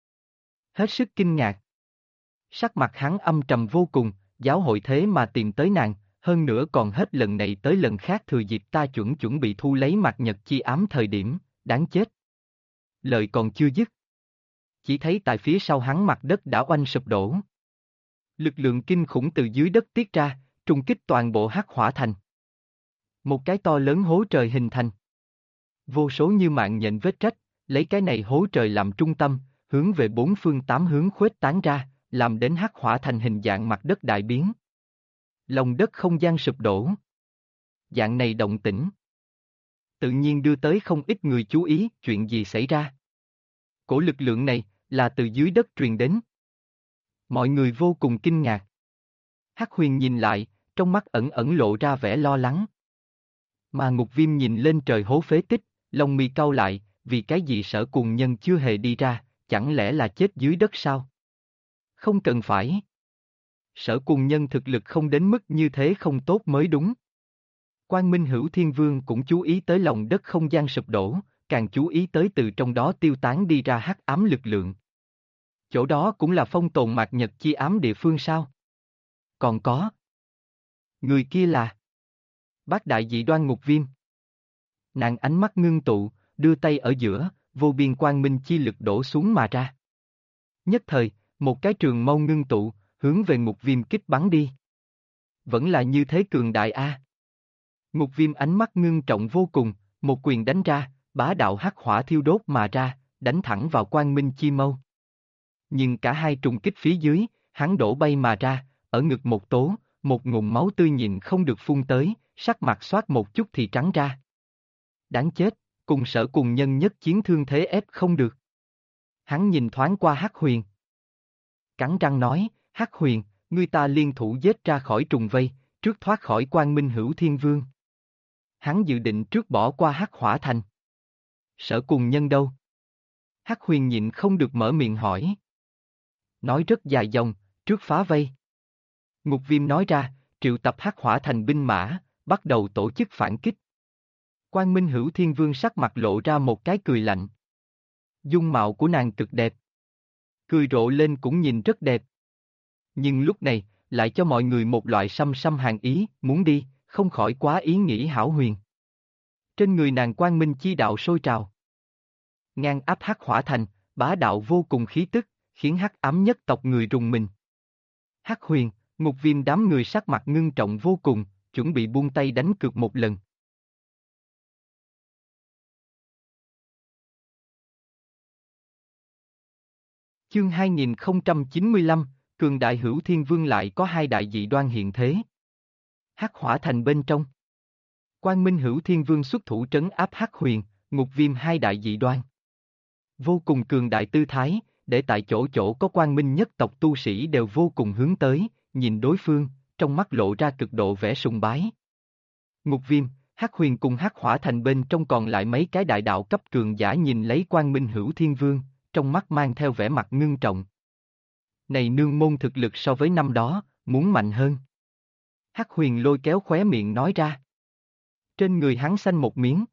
Speaker 1: Hết sức kinh ngạc. Sắc mặt hắn âm trầm vô cùng, giáo hội thế mà tìm tới nàng, hơn nữa còn hết lần này tới lần khác thừa dịp ta chuẩn bị thu lấy mạt nhật chi ám thời điểm, đáng chết. Lời còn chưa dứt. Chỉ thấy tại phía sau hắn mặt đất đã oanh sụp đổ. Lực lượng kinh khủng từ dưới đất tiết ra, trùng kích toàn bộ Hắc Hỏa Thành. Một cái to lớn hố trời hình thành. Vô số như mạng nhện vết rách, lấy cái này hố trời làm trung tâm, hướng về bốn phương tám hướng khuếch tán ra, làm đến Hắc Hỏa Thành hình dạng mặt đất đại biến. Lòng đất không gian sụp đổ. Dạng này động tĩnh. Tự nhiên đưa tới không ít người chú ý chuyện gì xảy ra. Cổ lực lượng này, là từ dưới đất truyền đến. Mọi người vô cùng kinh ngạc. Hắc Huyền nhìn lại, trong mắt ẩn ẩn lộ ra vẻ lo lắng. Mà Ngục Viêm nhìn lên trời hố phế tích, lông mi cau lại, vì cái gì Sở Cùng Nhân chưa hề đi ra, chẳng lẽ là chết dưới đất sao? Không cần phải. Sở Cùng Nhân thực lực không đến mức như thế không tốt mới đúng. Quang Minh Hữu Thiên Vương cũng chú ý tới lòng đất không gian sụp đổ, càng chú ý tới từ trong đó tiêu tán đi ra hắc ám lực lượng. Chỗ đó cũng là phong tồn mạt nhật chi ám địa phương sao? Còn có. Người kia là Bát đại dị đoan ngục viêm. Nàng ánh mắt ngưng tụ, đưa tay ở giữa, vô biên quang minh chi lực đổ xuống mà ra. Nhất thời, một cái trường mâu ngưng tụ, hướng về ngục viêm kích bắn đi. Vẫn là như thế cường đại a. Ngục viêm ánh mắt ngưng trọng vô cùng, một quyền đánh ra, bá đạo hắc hỏa thiêu đốt mà ra, đánh thẳng vào quang minh chi mâu. Nhưng cả hai trùng kích phía dưới, hắn đổ bay mà ra, ở ngực một tố, một ngụm máu tươi nhịn không được phun tới, sắc mặt xoát một chút thì trắng ra. Đáng chết, cùng sở cùng nhân nhất chiến thương thế ép không được. Hắn nhìn thoáng qua Hắc Huyền. Cắn răng nói, Hắc Huyền, ngươi ta liên thủ giết ra khỏi trùng vây, trước thoát khỏi Quang Minh Hữu Thiên Vương. Hắn dự định trước bỏ qua Hắc Hỏa Thành. Sở cùng nhân đâu? Hắc Huyền nhịn không được mở miệng hỏi. Nói rất dài dòng, trước phá vây. Ngục Viêm nói ra, triệu tập Hắc Hỏa Thành binh mã, bắt đầu tổ chức phản kích. Quang Minh Hữu Thiên Vương sắc mặt lộ ra một cái cười lạnh. Dung mạo của nàng cực đẹp. Cười rộ lên cũng nhìn rất đẹp. Nhưng lúc này, lại cho mọi người một loại xăm xăm hàng ý, muốn đi, không khỏi quá ý nghĩ hão huyền. Trên người nàng quang minh chi đạo sôi trào. Ngang áp Hắc Hỏa Thành, bá đạo vô cùng khí tức, khiến hắc ám nhất tộc người rùng mình. Hắc Huyền, Ngục Viêm đám người sắc mặt ngưng trọng vô cùng, chuẩn bị buông tay đánh cược một lần. Chương 2095, Cường Đại Hữu Thiên Vương lại có hai đại dị đoan hiện thế. Hắc Hỏa Thành bên trong. Quang Minh Hữu Thiên Vương xuất thủ trấn áp Hắc Huyền, Ngục Viêm hai đại dị đoan. Vô cùng cường đại tư thái, để tại chỗ chỗ có quang minh nhất tộc tu sĩ đều vô cùng hướng tới, nhìn đối phương, trong mắt lộ ra cực độ vẻ sùng bái. Ngục Viêm, Hắc Huyền cùng Hắc Hỏa Thành bên trong còn lại mấy cái đại đạo cấp cường giả nhìn lấy Quang Minh Hữu Thiên Vương, trong mắt mang theo vẻ mặt ngưng trọng. Này nương môn thực lực so với năm đó, muốn mạnh hơn. Hắc Huyền lôi kéo khóe miệng nói ra. Trên người hắn xanh một miếng.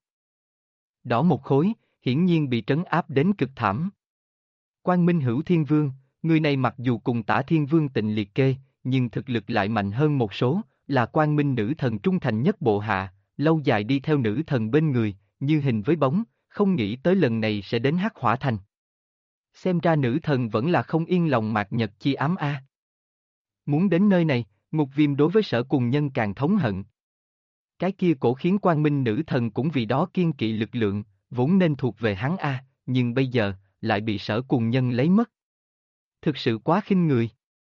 Speaker 1: Đỏ một khối, hiển nhiên bị trấn áp đến cực thảm. Quang Minh Hữu Thiên Vương, người này mặc dù cùng Tả Thiên Vương Tịnh liệt kê, nhưng thực lực lại mạnh hơn một số, là Quang Minh nữ thần trung thành nhất bộ hạ, lâu dài đi theo nữ thần bên người, như hình với bóng, không nghĩ tới lần này sẽ đến Hắc Hỏa Thành. Xem ra nữ thần vẫn là không yên lòng mạt nhật chi ám a. Muốn đến nơi này, Ngục Viêm đối với Sở Cùng Nhân càng thống hận. Cái kia cổ khiến Quang Minh nữ thần cũng vì đó kiên kỵ lực lượng, vốn nên thuộc về hắn a, nhưng bây giờ, lại bị Sở Cùng Nhân lấy mất. Thực sự quá khinh người.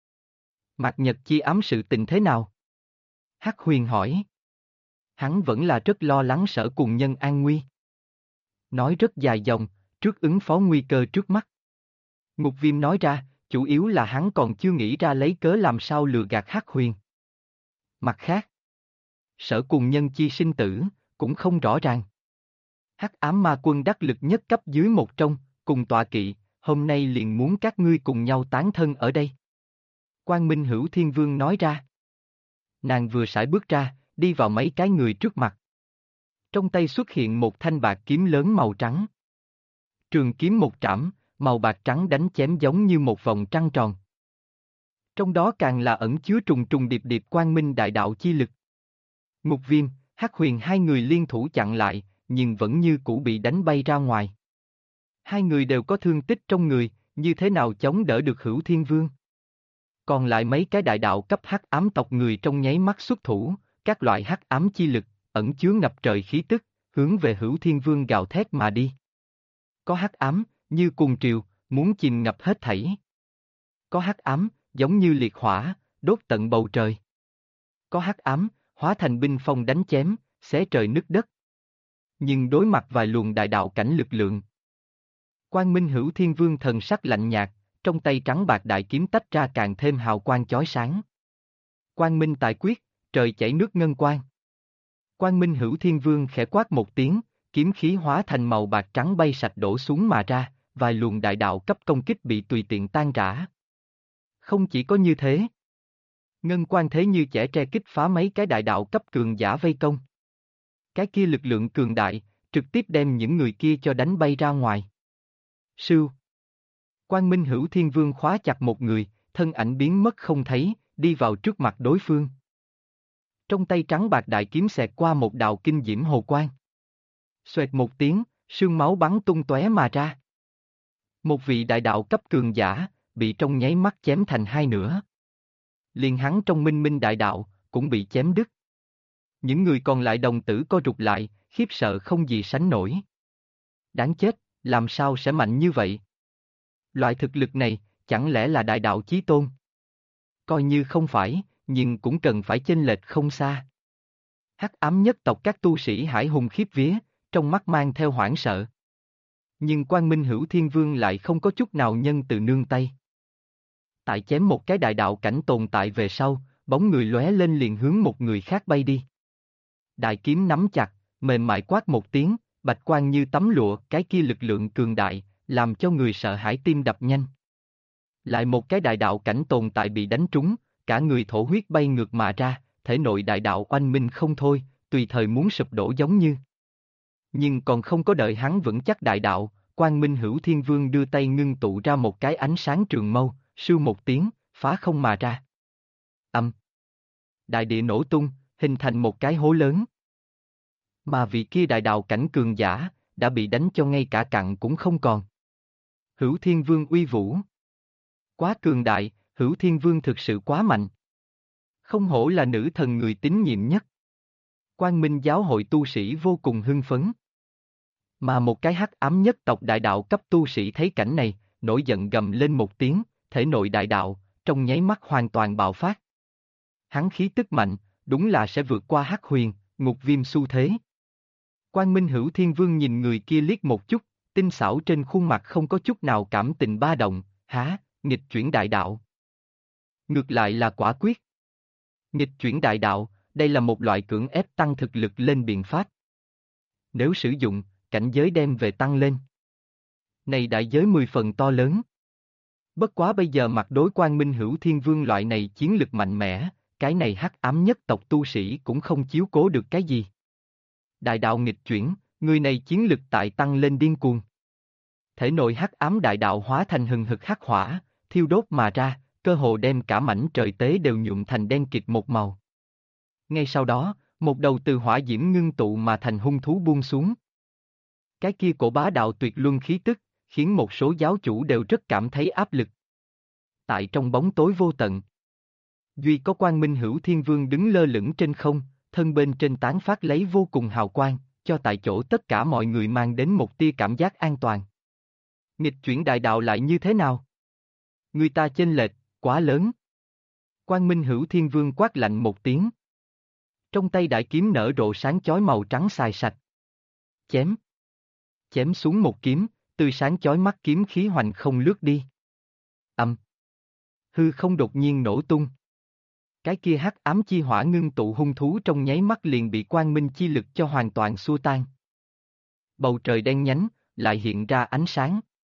Speaker 1: Mạt nhật chi ám sự tình thế nào? Hắc Huyền hỏi. Hắn vẫn là rất lo lắng Sở Cùng Nhân an nguy. Nói rất dài dòng, trước ứng phó nguy cơ trước mắt. Ngục Viêm nói ra, chủ yếu là hắn còn chưa nghĩ ra lấy cớ làm sao lừa gạt Hắc Huyền. Mặt khác, Sở Cùng Nhân chi sinh tử, cũng không rõ ràng. Hắc ám ma quân đắc lực nhất cấp dưới một trong, cùng tọa kỵ, hôm nay liền muốn các ngươi cùng nhau tán thân ở đây. Quang Minh Hữu Thiên Vương nói ra. Nàng vừa sải bước ra, đi vào mấy cái người trước mặt. Trong tay xuất hiện một thanh bạc kiếm lớn màu trắng. Trường kiếm một trảm, màu bạc trắng đánh chém giống như một vòng trăng tròn. Trong đó càng là ẩn chứa trùng trùng điệp điệp quang minh đại đạo chi lực. Ngục Viêm, Hắc Huyền hai người liên thủ chặn lại, nhưng vẫn như cũ bị đánh bay ra ngoài. Hai người đều có thương tích trong người, như thế nào chống đỡ được Hữu Thiên Vương? Còn lại mấy cái đại đạo cấp hắc ám tộc người trong nháy mắt xuất thủ, các loại hắc ám chi lực, ẩn chứa ngập trời khí tức, hướng về Hữu Thiên Vương gào thét mà đi. Có hắc ám, như cuồng triều, muốn chìm ngập hết thảy. Có hắc ám, giống như liệt hỏa, đốt tận bầu trời. Có hắc ám, hóa thành binh phong đánh chém, xé trời nứt đất. Nhưng đối mặt vài luồng đại đạo cảnh lực lượng. Quang Minh Hữu Thiên Vương thần sắc lạnh nhạt, trong tay trắng bạc đại kiếm tách ra càng thêm hào quang chói sáng. Quang Minh tại quyết, trời chảy nước ngân quang. Quang Minh Hữu Thiên Vương khẽ quát một tiếng, kiếm khí hóa thành màu bạc trắng bay sạch đổ xuống mà ra, vài luồng đại đạo cấp công kích bị tùy tiện tan rã. Không chỉ có như thế. Ngân quang thế như chẻ tre kích phá mấy cái đại đạo cấp cường giả vây công. Cái kia lực lượng cường đại, trực tiếp đem những người kia cho đánh bay ra ngoài. Sưu. Quang Minh Hữu Thiên Vương khóa chặt một người, thân ảnh biến mất không thấy, đi vào trước mặt đối phương. Trong tay trắng bạc đại kiếm xẹt qua một đạo kinh diễm hồ quang. Xoẹt một tiếng, sương máu bắn tung tóe mà ra. Một vị đại đạo cấp cường giả, bị trong nháy mắt chém thành hai nửa. Liền hắn trong minh minh đại đạo, cũng bị chém đứt. Những người còn lại đồng tử co rụt lại, khiếp sợ không gì sánh nổi. Đáng chết, làm sao sẽ mạnh như vậy? Loại thực lực này, chẳng lẽ là đại đạo chí tôn? Coi như không phải, nhưng cũng cần phải chênh lệch không xa. Hắc ám nhất tộc các tu sĩ hải hùng khiếp vía, trong mắt mang theo hoảng sợ. Nhưng Quang Minh Hữu Thiên Vương lại không có chút nào nhân từ nương tay. Tại chém một cái đại đạo cảnh tồn tại về sau, bóng người lóe lên liền hướng một người khác bay đi. Đại kiếm nắm chặt, mềm mại quát một tiếng, bạch quang như tấm lụa, cái kia lực lượng cường đại, làm cho người sợ hãi tim đập nhanh. Lại một cái đại đạo cảnh tồn tại bị đánh trúng, cả người thổ huyết bay ngược mà ra, thể nội đại đạo oanh minh không thôi, tùy thời muốn sụp đổ giống như. Nhưng còn không có đợi hắn vững chắc đại đạo, Quang Minh Hữu Thiên Vương đưa tay ngưng tụ ra một cái ánh sáng trường mâu, sưu một tiếng, phá không mà ra. Âm. Đại địa nổ tung, hình thành một cái hố lớn. Mà vị kia đại đạo cảnh cường giả, đã bị đánh cho ngay cả cặn cũng không còn. Hữu Thiên Vương uy vũ. Quá cường đại, Hữu Thiên Vương thực sự quá mạnh. Không hổ là nữ thần người tín nhiệm nhất. Quang Minh giáo hội tu sĩ vô cùng hưng phấn. Mà một cái hắc ám nhất tộc đại đạo cấp tu sĩ thấy cảnh này, nổi giận gầm lên một tiếng, thể nội đại đạo, trong nháy mắt hoàn toàn bạo phát. Hắn khí tức mạnh, đúng là sẽ vượt qua hắc huyền, ngục viêm xu thế. Quang Minh Hữu Thiên Vương nhìn người kia liếc một chút, tinh xảo trên khuôn mặt không có chút nào cảm tình ba động, há, nghịch chuyển đại đạo. Ngược lại là quả quyết. Nghịch chuyển đại đạo, đây là một loại cưỡng ép tăng thực lực lên biện pháp. Nếu sử dụng, cảnh giới đem về tăng lên. Này đại giới 10 phần to lớn. Bất quá bây giờ mặt đối Quang Minh Hữu Thiên Vương loại này chiến lực mạnh mẽ, cái này hắc ám nhất tộc tu sĩ cũng không chiếu cố được cái gì. Đại đạo nghịch chuyển, người này chiến lực tại tăng lên điên cuồng. Thể nội hắc ám đại đạo hóa thành hừng hực hắc hỏa, thiêu đốt mà ra, cơ hồ đem cả mảnh trời tế đều nhuộm thành đen kịt một màu. Ngay sau đó, một đầu từ hỏa diễm ngưng tụ mà thành hung thú buông xuống. Cái kia cổ bá đạo tuyệt luân khí tức, khiến một số giáo chủ đều rất cảm thấy áp lực. Tại trong bóng tối vô tận, duy có Quang Minh Hữu Thiên Vương đứng lơ lửng trên không, thân bên trên tán phát lấy vô cùng hào quang, cho tại chỗ tất cả mọi người mang đến một tia cảm giác an toàn. Nghịch chuyển đại đạo lại như thế nào? Người ta chênh lệch, quá lớn. Quang Minh Hữu Thiên Vương quát lạnh một tiếng. Trong tay đại kiếm nở rộ sáng chói màu trắng xài sạch. Chém. Chém xuống một kiếm, tươi sáng chói mắt kiếm khí hoành không lướt đi. Âm. Hư không đột nhiên nổ tung. Cái kia hắc ám chi hỏa ngưng tụ hung thú trong nháy mắt liền bị quang minh chi lực cho hoàn toàn xua tan. Bầu trời đen nhánh, lại hiện ra ánh sáng.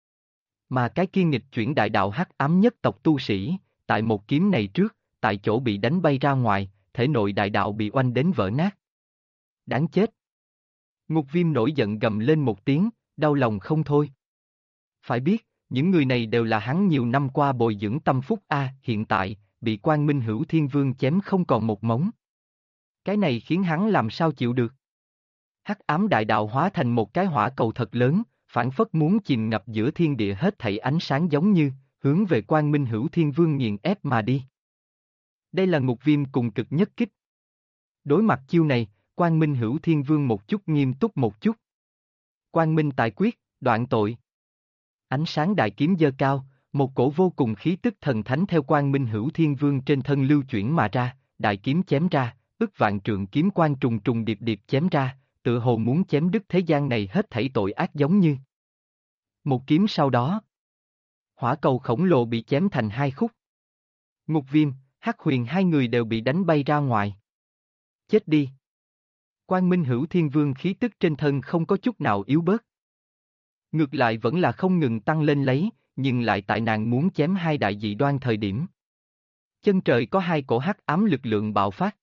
Speaker 1: Mà cái kia nghịch chuyển đại đạo hắc ám nhất tộc tu sĩ, tại một kiếm này trước, tại chỗ bị đánh bay ra ngoài, thể nội đại đạo bị oanh đến vỡ nát. Đáng chết. Ngục viêm nổi giận gầm lên một tiếng, đau lòng không thôi. Phải biết, những người này đều là hắn nhiều năm qua bồi dưỡng tâm phúc hiện tại, bị Quang Minh Hữu Thiên Vương chém không còn một móng. Cái này khiến hắn làm sao chịu được. Hắc ám đại đạo hóa thành một cái hỏa cầu thật lớn, phảng phất muốn chìm ngập giữa thiên địa hết thảy ánh sáng giống như, hướng về Quang Minh Hữu Thiên Vương nghiền ép mà đi. Đây là ngục viêm cùng cực nhất kích. Đối mặt chiêu này, Quang Minh Hữu Thiên Vương một chút nghiêm túc một chút. Quang Minh tài quyết, đoạn tội. Ánh sáng đại kiếm giơ cao, một cổ vô cùng khí tức thần thánh theo Quang Minh Hữu Thiên Vương trên thân lưu chuyển mà ra, đại kiếm chém ra, ức vạn trượng kiếm quang trùng trùng điệp điệp chém ra, tựa hồ muốn chém đứt thế gian này hết thảy tội ác giống như. Một kiếm sau đó, hỏa cầu khổng lồ bị chém thành hai khúc. Ngục viêm, Hắc Huyền hai người đều bị đánh bay ra ngoài. Chết đi. Quang Minh Hữu Thiên Vương khí tức trên thân không có chút nào yếu bớt. Ngược lại vẫn là không ngừng tăng lên lấy, nhưng lại tại nàng muốn chém hai đại dị đoan thời điểm. Chân trời có hai cổ hắc ám lực lượng bạo phát.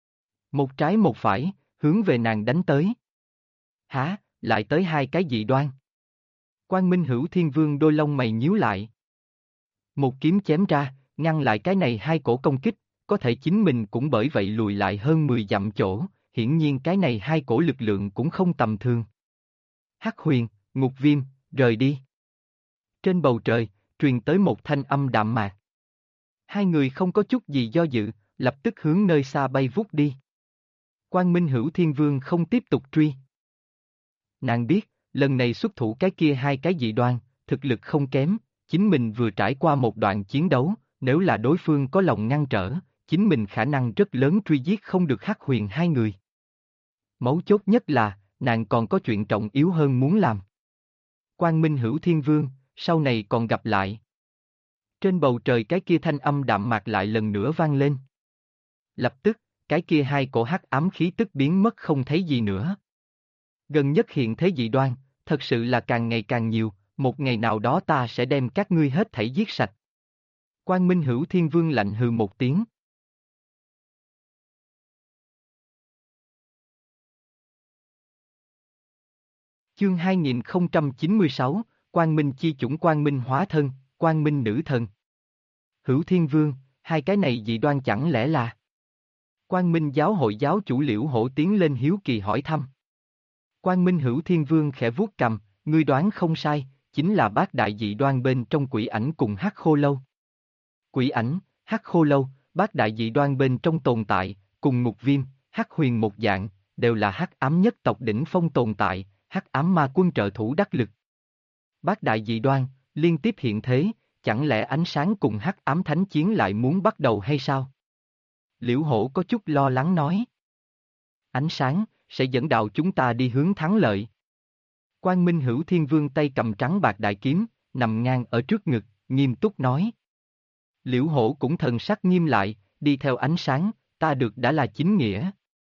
Speaker 1: Một trái một phải, hướng về nàng đánh tới. Hả, lại tới hai cái dị đoan. Quang Minh Hữu Thiên Vương đôi lông mày nhíu lại. Một kiếm chém ra, ngăn lại cái này hai cổ công kích, có thể chính mình cũng bởi vậy lùi lại hơn 10 dặm chỗ, hiển nhiên cái này hai cổ lực lượng cũng không tầm thường. Hắc Huyền, Ngục Viêm, rời đi. Trên bầu trời, truyền tới một thanh âm đạm mạc. Hai người không có chút gì do dự, lập tức hướng nơi xa bay vút đi. Quang Minh Hữu Thiên Vương không tiếp tục truy. Nàng biết, lần này xuất thủ cái kia hai cái dị đoan, thực lực không kém, chính mình vừa trải qua một đoạn chiến đấu, nếu là đối phương có lòng ngăn trở, chính mình khả năng rất lớn truy giết không được Hắc Huyền hai người. Mấu chốt nhất là, nàng còn có chuyện trọng yếu hơn muốn làm. Quang Minh Hữu Thiên Vương, sau này còn gặp lại. Trên bầu trời cái kia thanh âm đạm mạc lại lần nữa vang lên. Lập tức, cái kia hai cổ hắc ám khí tức biến mất không thấy gì nữa. Gần nhất hiện thế dị đoan, thật sự là càng ngày càng nhiều, một ngày nào đó ta sẽ đem các ngươi hết thảy giết sạch. Quang Minh Hữu Thiên Vương lạnh hừ một tiếng. Chương 2096, Quang Minh chi chủng Quang Minh hóa thân, Quang Minh nữ thần. Hữu Thiên Vương, hai cái này dị đoan chẳng lẽ là... Quang Minh giáo hội giáo chủ Liễu Hổ tiến lên hiếu kỳ hỏi thăm. Quang Minh Hữu Thiên Vương khẽ vuốt cầm, ngươi đoán không sai, chính là bát đại dị đoan bên trong quỷ ảnh cùng Hắc Khô Lâu. Quỷ ảnh, Hắc Khô Lâu, bát đại dị đoan bên trong tồn tại, cùng Ngục Viêm, Hắc Huyền một dạng, đều là hắc ám nhất tộc đỉnh phong tồn tại, hắc ám ma quân trợ thủ đắc lực. Bát đại dị đoan, liên tiếp hiện thế, chẳng lẽ ánh sáng cùng hắc ám thánh chiến lại muốn bắt đầu hay sao? Liễu Hổ có chút lo lắng nói. Ánh sáng, sẽ dẫn đạo chúng ta đi hướng thắng lợi. Quang Minh Hữu Thiên Vương tay cầm trắng bạc đại kiếm, nằm ngang ở trước ngực, nghiêm túc nói. Liễu Hổ cũng thần sắc nghiêm lại, đi theo ánh sáng, ta được đã là chính nghĩa.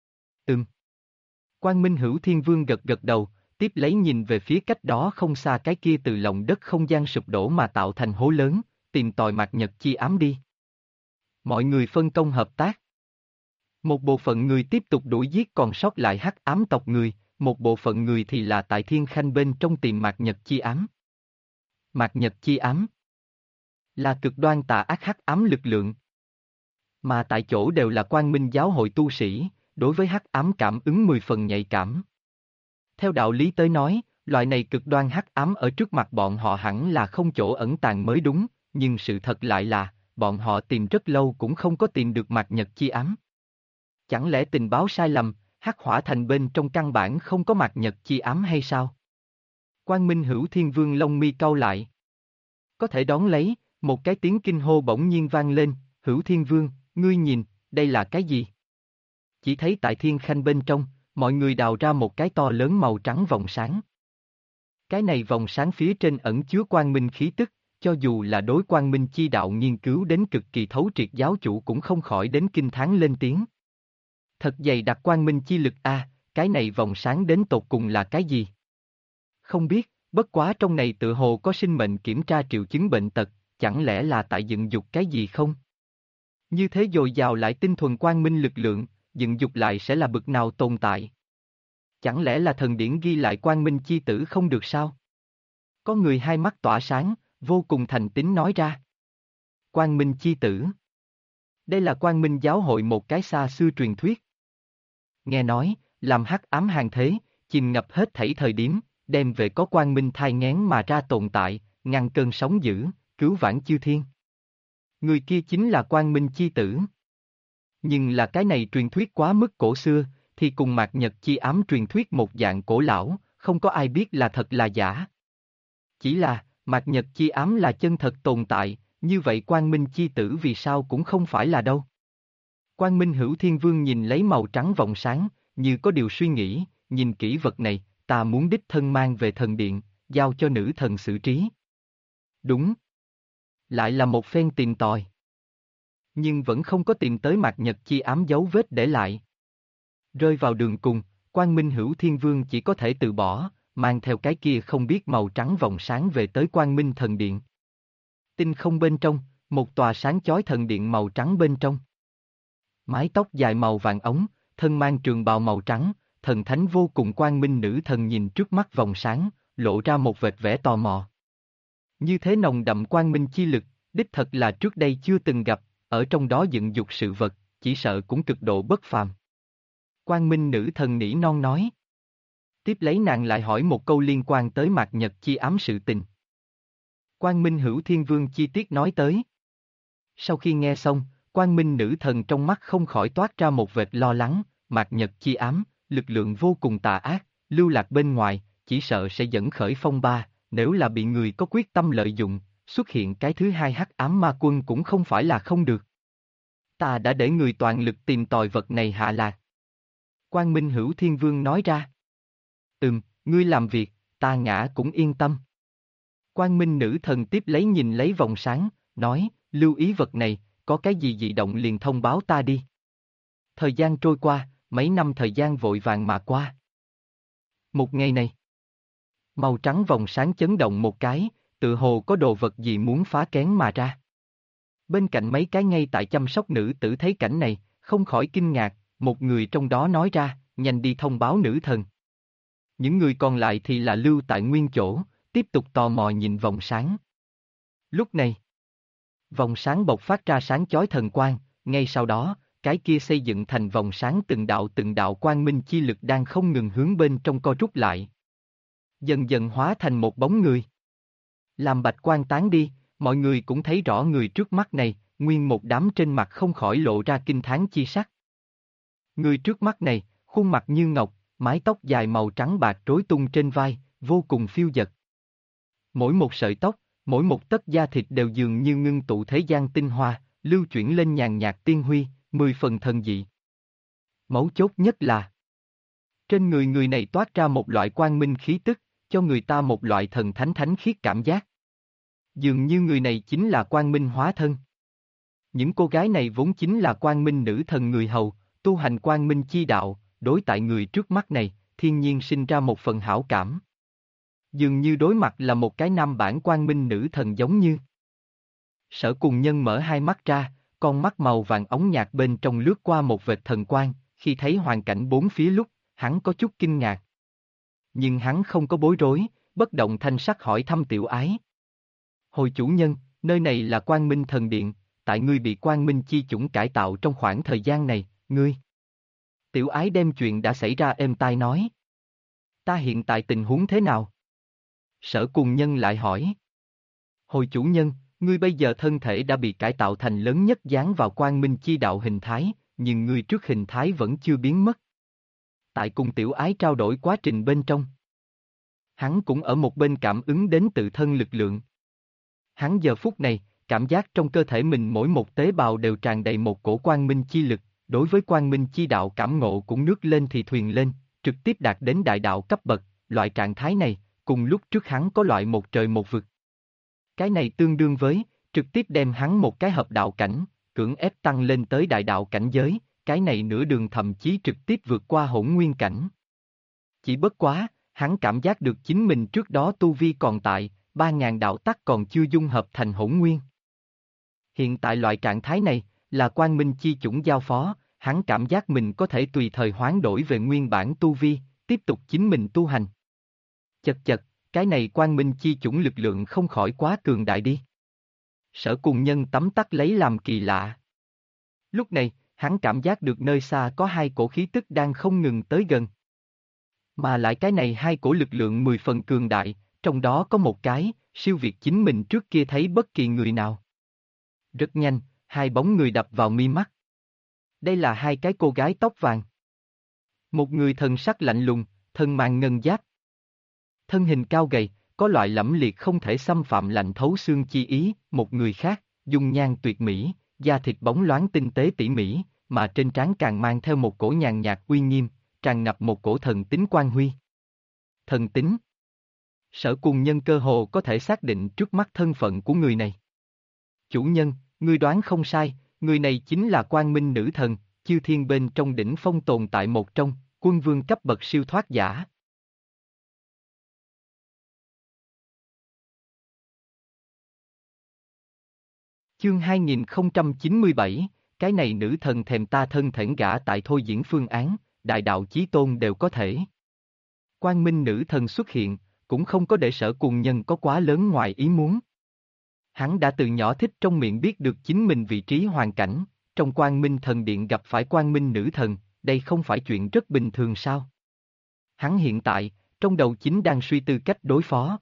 Speaker 1: Quang Minh Hữu Thiên Vương gật gật đầu, tiếp lấy nhìn về phía cách đó không xa cái kia từ lòng đất không gian sụp đổ mà tạo thành hố lớn, tìm tòi mạt nhật chi ám đi. Mọi người phân công hợp tác. Một bộ phận người tiếp tục đuổi giết còn sót lại hắc ám tộc người, một bộ phận người thì là tại thiên khanh bên trong tìm mạt nhật chi ám. Mạt nhật chi ám là cực đoan tà ác hắc ám lực lượng. Mà tại chỗ đều là Quang Minh giáo hội tu sĩ, đối với hắc ám cảm ứng 10 phần nhạy cảm. Theo đạo lý tới nói, loại này cực đoan hắc ám ở trước mặt bọn họ hẳn là không chỗ ẩn tàng mới đúng, nhưng sự thật lại là, bọn họ tìm rất lâu cũng không có tìm được mạt nhật chi ám. Chẳng lẽ tình báo sai lầm, hắc hỏa thành bên trong căn bản không có mạt nhật chi ám hay sao? Quang Minh Hữu Thiên Vương lông mi cau lại. Có thể đón lấy, một cái tiếng kinh hô bỗng nhiên vang lên, Hữu Thiên Vương, ngươi nhìn, đây là cái gì? Chỉ thấy tại thiên khanh bên trong, mọi người đào ra một cái to lớn màu trắng vòng sáng. Cái này vòng sáng phía trên ẩn chứa quang minh khí tức, cho dù là đối quang minh chi đạo nghiên cứu đến cực kỳ thấu triệt giáo chủ cũng không khỏi đến kinh thán lên tiếng. Thật dày đặc quang minh chi lực a, cái này vòng sáng đến tột cùng là cái gì? Không biết, bất quá trong này tự hồ có sinh mệnh kiểm tra triệu chứng bệnh tật, chẳng lẽ là tại dựng dục cái gì không? Như thế dồi dào lại tinh thuần quang minh lực lượng, dựng dục lại sẽ là bực nào tồn tại? Chẳng lẽ là thần điển ghi lại quang minh chi tử không được sao? Có người hai mắt tỏa sáng, vô cùng thành tín nói ra. Quang minh chi tử. Đây là quang minh giáo hội một cái xa xưa truyền thuyết. Nghe nói, làm hắc ám hàng thế, chìm ngập hết thảy thời điểm, đem về có quang minh thai nghén mà ra tồn tại, ngăn cơn sóng dữ, cứu vãn chư thiên. Người kia chính là quang minh chi tử. Nhưng là cái này truyền thuyết quá mức cổ xưa, thì cùng mạt nhật chi ám truyền thuyết một dạng cổ lão, không có ai biết là thật là giả. Chỉ là, mạt nhật chi ám là chân thật tồn tại, như vậy quang minh chi tử vì sao cũng không phải là đâu. Quang Minh Hữu Thiên Vương nhìn lấy màu trắng vòng sáng, như có điều suy nghĩ, nhìn kỹ vật này, ta muốn đích thân mang về thần điện, giao cho nữ thần xử trí. Đúng. Lại là một phen tìm tòi. Nhưng vẫn không có tìm tới mạt nhật chi ám dấu vết để lại. Rơi vào đường cùng, Quang Minh Hữu Thiên Vương chỉ có thể từ bỏ, mang theo cái kia không biết màu trắng vòng sáng về tới Quang Minh thần điện. Tinh không bên trong, một tòa sáng chói thần điện màu trắng bên trong. Mái tóc dài màu vàng ống, thân mang trường bào màu trắng, thần thánh vô cùng quang minh nữ thần nhìn trước mắt vòng sáng, lộ ra một vệt vẻ tò mò. Như thế nồng đậm quang minh chi lực, đích thật là trước đây chưa từng gặp, ở trong đó dựng dục sự vật, chỉ sợ cũng cực độ bất phàm. Quang Minh nữ thần nỉ non nói. Tiếp lấy nàng lại hỏi một câu liên quan tới Mạt Nhật chi ám sự tình. Quang Minh Hữu Thiên Vương chi tiết nói tới. Sau khi nghe xong, Quang Minh nữ thần trong mắt không khỏi toát ra một vệt lo lắng, Mạt Nhật chi ám, lực lượng vô cùng tà ác, lưu lạc bên ngoài, chỉ sợ sẽ dẫn khởi phong ba, nếu là bị người có quyết tâm lợi dụng, xuất hiện cái thứ hai hắc ám ma quân cũng không phải là không được. Ta đã để người toàn lực tìm tòi vật này hạ lạc. Quang Minh Hữu Thiên Vương nói ra. Ngươi làm việc, ta ngã cũng yên tâm. Quang Minh nữ thần tiếp lấy nhìn lấy vòng sáng, nói, lưu ý vật này, có cái gì dị động liền thông báo ta đi. Thời gian trôi qua, mấy năm thời gian vội vàng mà qua. Một ngày này, màu trắng vòng sáng chấn động một cái, tự hồ có đồ vật gì muốn phá kén mà ra. Bên cạnh mấy cái ngay tại chăm sóc nữ tử thấy cảnh này, không khỏi kinh ngạc, một người trong đó nói ra, nhanh đi thông báo nữ thần. Những người còn lại thì là lưu tại nguyên chỗ, tiếp tục tò mò nhìn vòng sáng. Lúc này, vòng sáng bộc phát ra sáng chói thần quang, ngay sau đó, cái kia xây dựng thành vòng sáng từng đạo quang minh chi lực đang không ngừng hướng bên trong co rút lại. Dần dần hóa thành một bóng người. Làm bạch quang tán đi, mọi người cũng thấy rõ người trước mắt này, nguyên một đám trên mặt không khỏi lộ ra kinh thán chi sắc. Người trước mắt này, khuôn mặt như ngọc, mái tóc dài màu trắng bạc rối tung trên vai, vô cùng phiêu dật. Mỗi một sợi tóc, mỗi một tấc da thịt đều dường như ngưng tụ thế gian tinh hoa, lưu chuyển lên nhàn nhạt tiên huy, 10 phần thần dị. Mấu chốt nhất là trên người người này toát ra một loại quang minh khí tức, cho người ta một loại thần thánh thánh khiết cảm giác. Dường như người này chính là quang minh hóa thân. Những cô gái này vốn chính là quang minh nữ thần người hầu, tu hành quang minh chi đạo, đối tại người trước mắt này, thiên nhiên sinh ra một phần hảo cảm. Dường như đối mặt là một cái nam bản quang minh nữ thần giống như. Sở Cùng Nhân mở hai mắt ra, con mắt màu vàng óng nhạt bên trong lướt qua một vệt thần quang, khi thấy hoàn cảnh bốn phía lúc, hắn có chút kinh ngạc. Nhưng hắn không có bối rối, bất động thanh sắc hỏi thăm Tiểu Ái. Hồi chủ nhân, nơi này là Quang Minh Thần Điện, tại ngươi bị Quang Minh chi chủng cải tạo trong khoảng thời gian này, ngươi. Tiểu Ái đem chuyện đã xảy ra êm tai nói. Ta hiện tại tình huống thế nào? Sở Cùng Nhân lại hỏi. Hồi chủ nhân, ngươi bây giờ thân thể đã bị cải tạo thành lớn nhất dán vào Quang Minh chi đạo hình thái, nhưng ngươi trước hình thái vẫn chưa biến mất. Tại cùng Tiểu Ái trao đổi quá trình bên trong. Hắn cũng ở một bên cảm ứng đến tự thân lực lượng. Hắn giờ phút này, cảm giác trong cơ thể mình mỗi một tế bào đều tràn đầy một cổ quang minh chi lực, đối với quang minh chi đạo cảm ngộ cũng nước lên thì thuyền lên, trực tiếp đạt đến đại đạo cấp bậc, loại trạng thái này, cùng lúc trước hắn có loại một trời một vực. Cái này tương đương với, trực tiếp đem hắn một cái hợp đạo cảnh, cưỡng ép tăng lên tới đại đạo cảnh giới, cái này nửa đường thậm chí trực tiếp vượt qua hỗn nguyên cảnh. Chỉ bất quá, hắn cảm giác được chính mình trước đó tu vi còn tại, 3.000 đạo tắc còn chưa dung hợp thành hỗn nguyên. Hiện tại loại trạng thái này, là quang minh chi chủng giao phó, hắn cảm giác mình có thể tùy thời hoán đổi về nguyên bản tu vi, tiếp tục chính mình tu hành. Chật chật, cái này quang minh chi chủng lực lượng không khỏi quá cường đại đi. Sở Cùng Nhân tấm tắc lấy làm kỳ lạ. Lúc này, hắn cảm giác được nơi xa có hai cổ khí tức đang không ngừng tới gần. Mà lại cái này hai cổ lực lượng 10 phần cường đại, trong đó có một cái, siêu việt chính mình trước kia thấy bất kỳ người nào. Rất nhanh, hai bóng người đập vào mi mắt. Đây là hai cái cô gái tóc vàng. Một người thần sắc lạnh lùng, thân mang ngân giáp. Thân hình cao gầy, có loại lẫm liệt không thể xâm phạm lạnh thấu xương chi ý, một người khác, dung nhan tuyệt mỹ, da thịt bóng loáng tinh tế tỉ mỉ, mà trên trán càng mang theo một cổ nhàn nhạt uy nghiêm, tràn ngập một cổ thần tính quang huy. Thần tính. Sở Cùng Nhân cơ hồ có thể xác định trước mắt thân phận của người này. Chủ nhân, ngươi đoán không sai, người này chính là Quang Minh nữ thần, chư thiên bên trong đỉnh phong tồn tại một trong, quân vương cấp bậc siêu thoát giả. Chương 2097, cái này nữ thần thèm ta thân thỉnh gả tại thôi diễn phương án, đại đạo chí tôn đều có thể. Quang Minh nữ thần xuất hiện, cũng không có để Sở Cùng Nhân có quá lớn ngoài ý muốn. Hắn đã từ nhỏ thích trong miệng biết được chính mình vị trí hoàn cảnh, trong Quang Minh Thần Điện gặp phải Quang Minh Nữ Thần, đây không phải chuyện rất bình thường sao? Hắn hiện tại, trong đầu chính đang suy tư cách đối phó.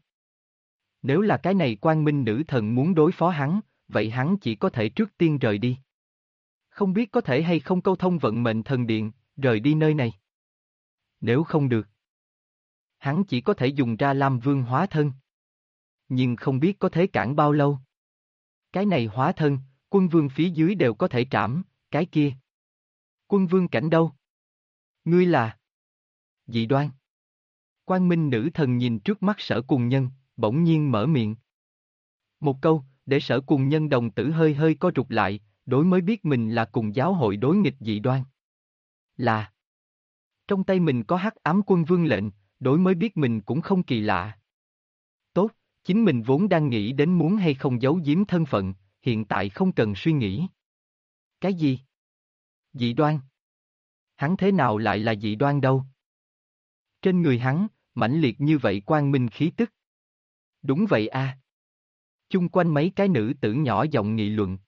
Speaker 1: Nếu là cái này Quang Minh Nữ Thần muốn đối phó hắn, vậy hắn chỉ có thể trước tiên rời đi. Không biết có thể hay không câu thông vận mệnh thần điện, rời đi nơi này. Nếu không được, hắn chỉ có thể dùng ra Lam Vương hóa thân. Nhưng không biết có thể cản bao lâu. Cái này hóa thân, quân vương phía dưới đều có thể trảm, cái kia. Quân vương cảnh đâu? Ngươi là Dị Đoan. Quang Minh Nữ Thần nhìn trước mắt Sở Cùng Nhân, bỗng nhiên mở miệng. Một câu, để Sở Cùng Nhân đồng tử hơi hơi co rụt lại, đối mới biết mình là cùng giáo hội đối nghịch Dị Đoan. Là. Trong tay mình có Hắc Ám Quân Vương lệnh, đối mới biết mình cũng không kỳ lạ. Tốt, chính mình vốn đang nghĩ đến muốn hay không giấu giếm thân phận, hiện tại không cần suy nghĩ. Cái gì? Dị Đoan? Hắn thế nào lại là Dị Đoan đâu? Trên người hắn, mãnh liệt như vậy quang minh khí tức. Đúng vậy a. Chung quanh mấy cái nữ tử nhỏ giọng nghị luận.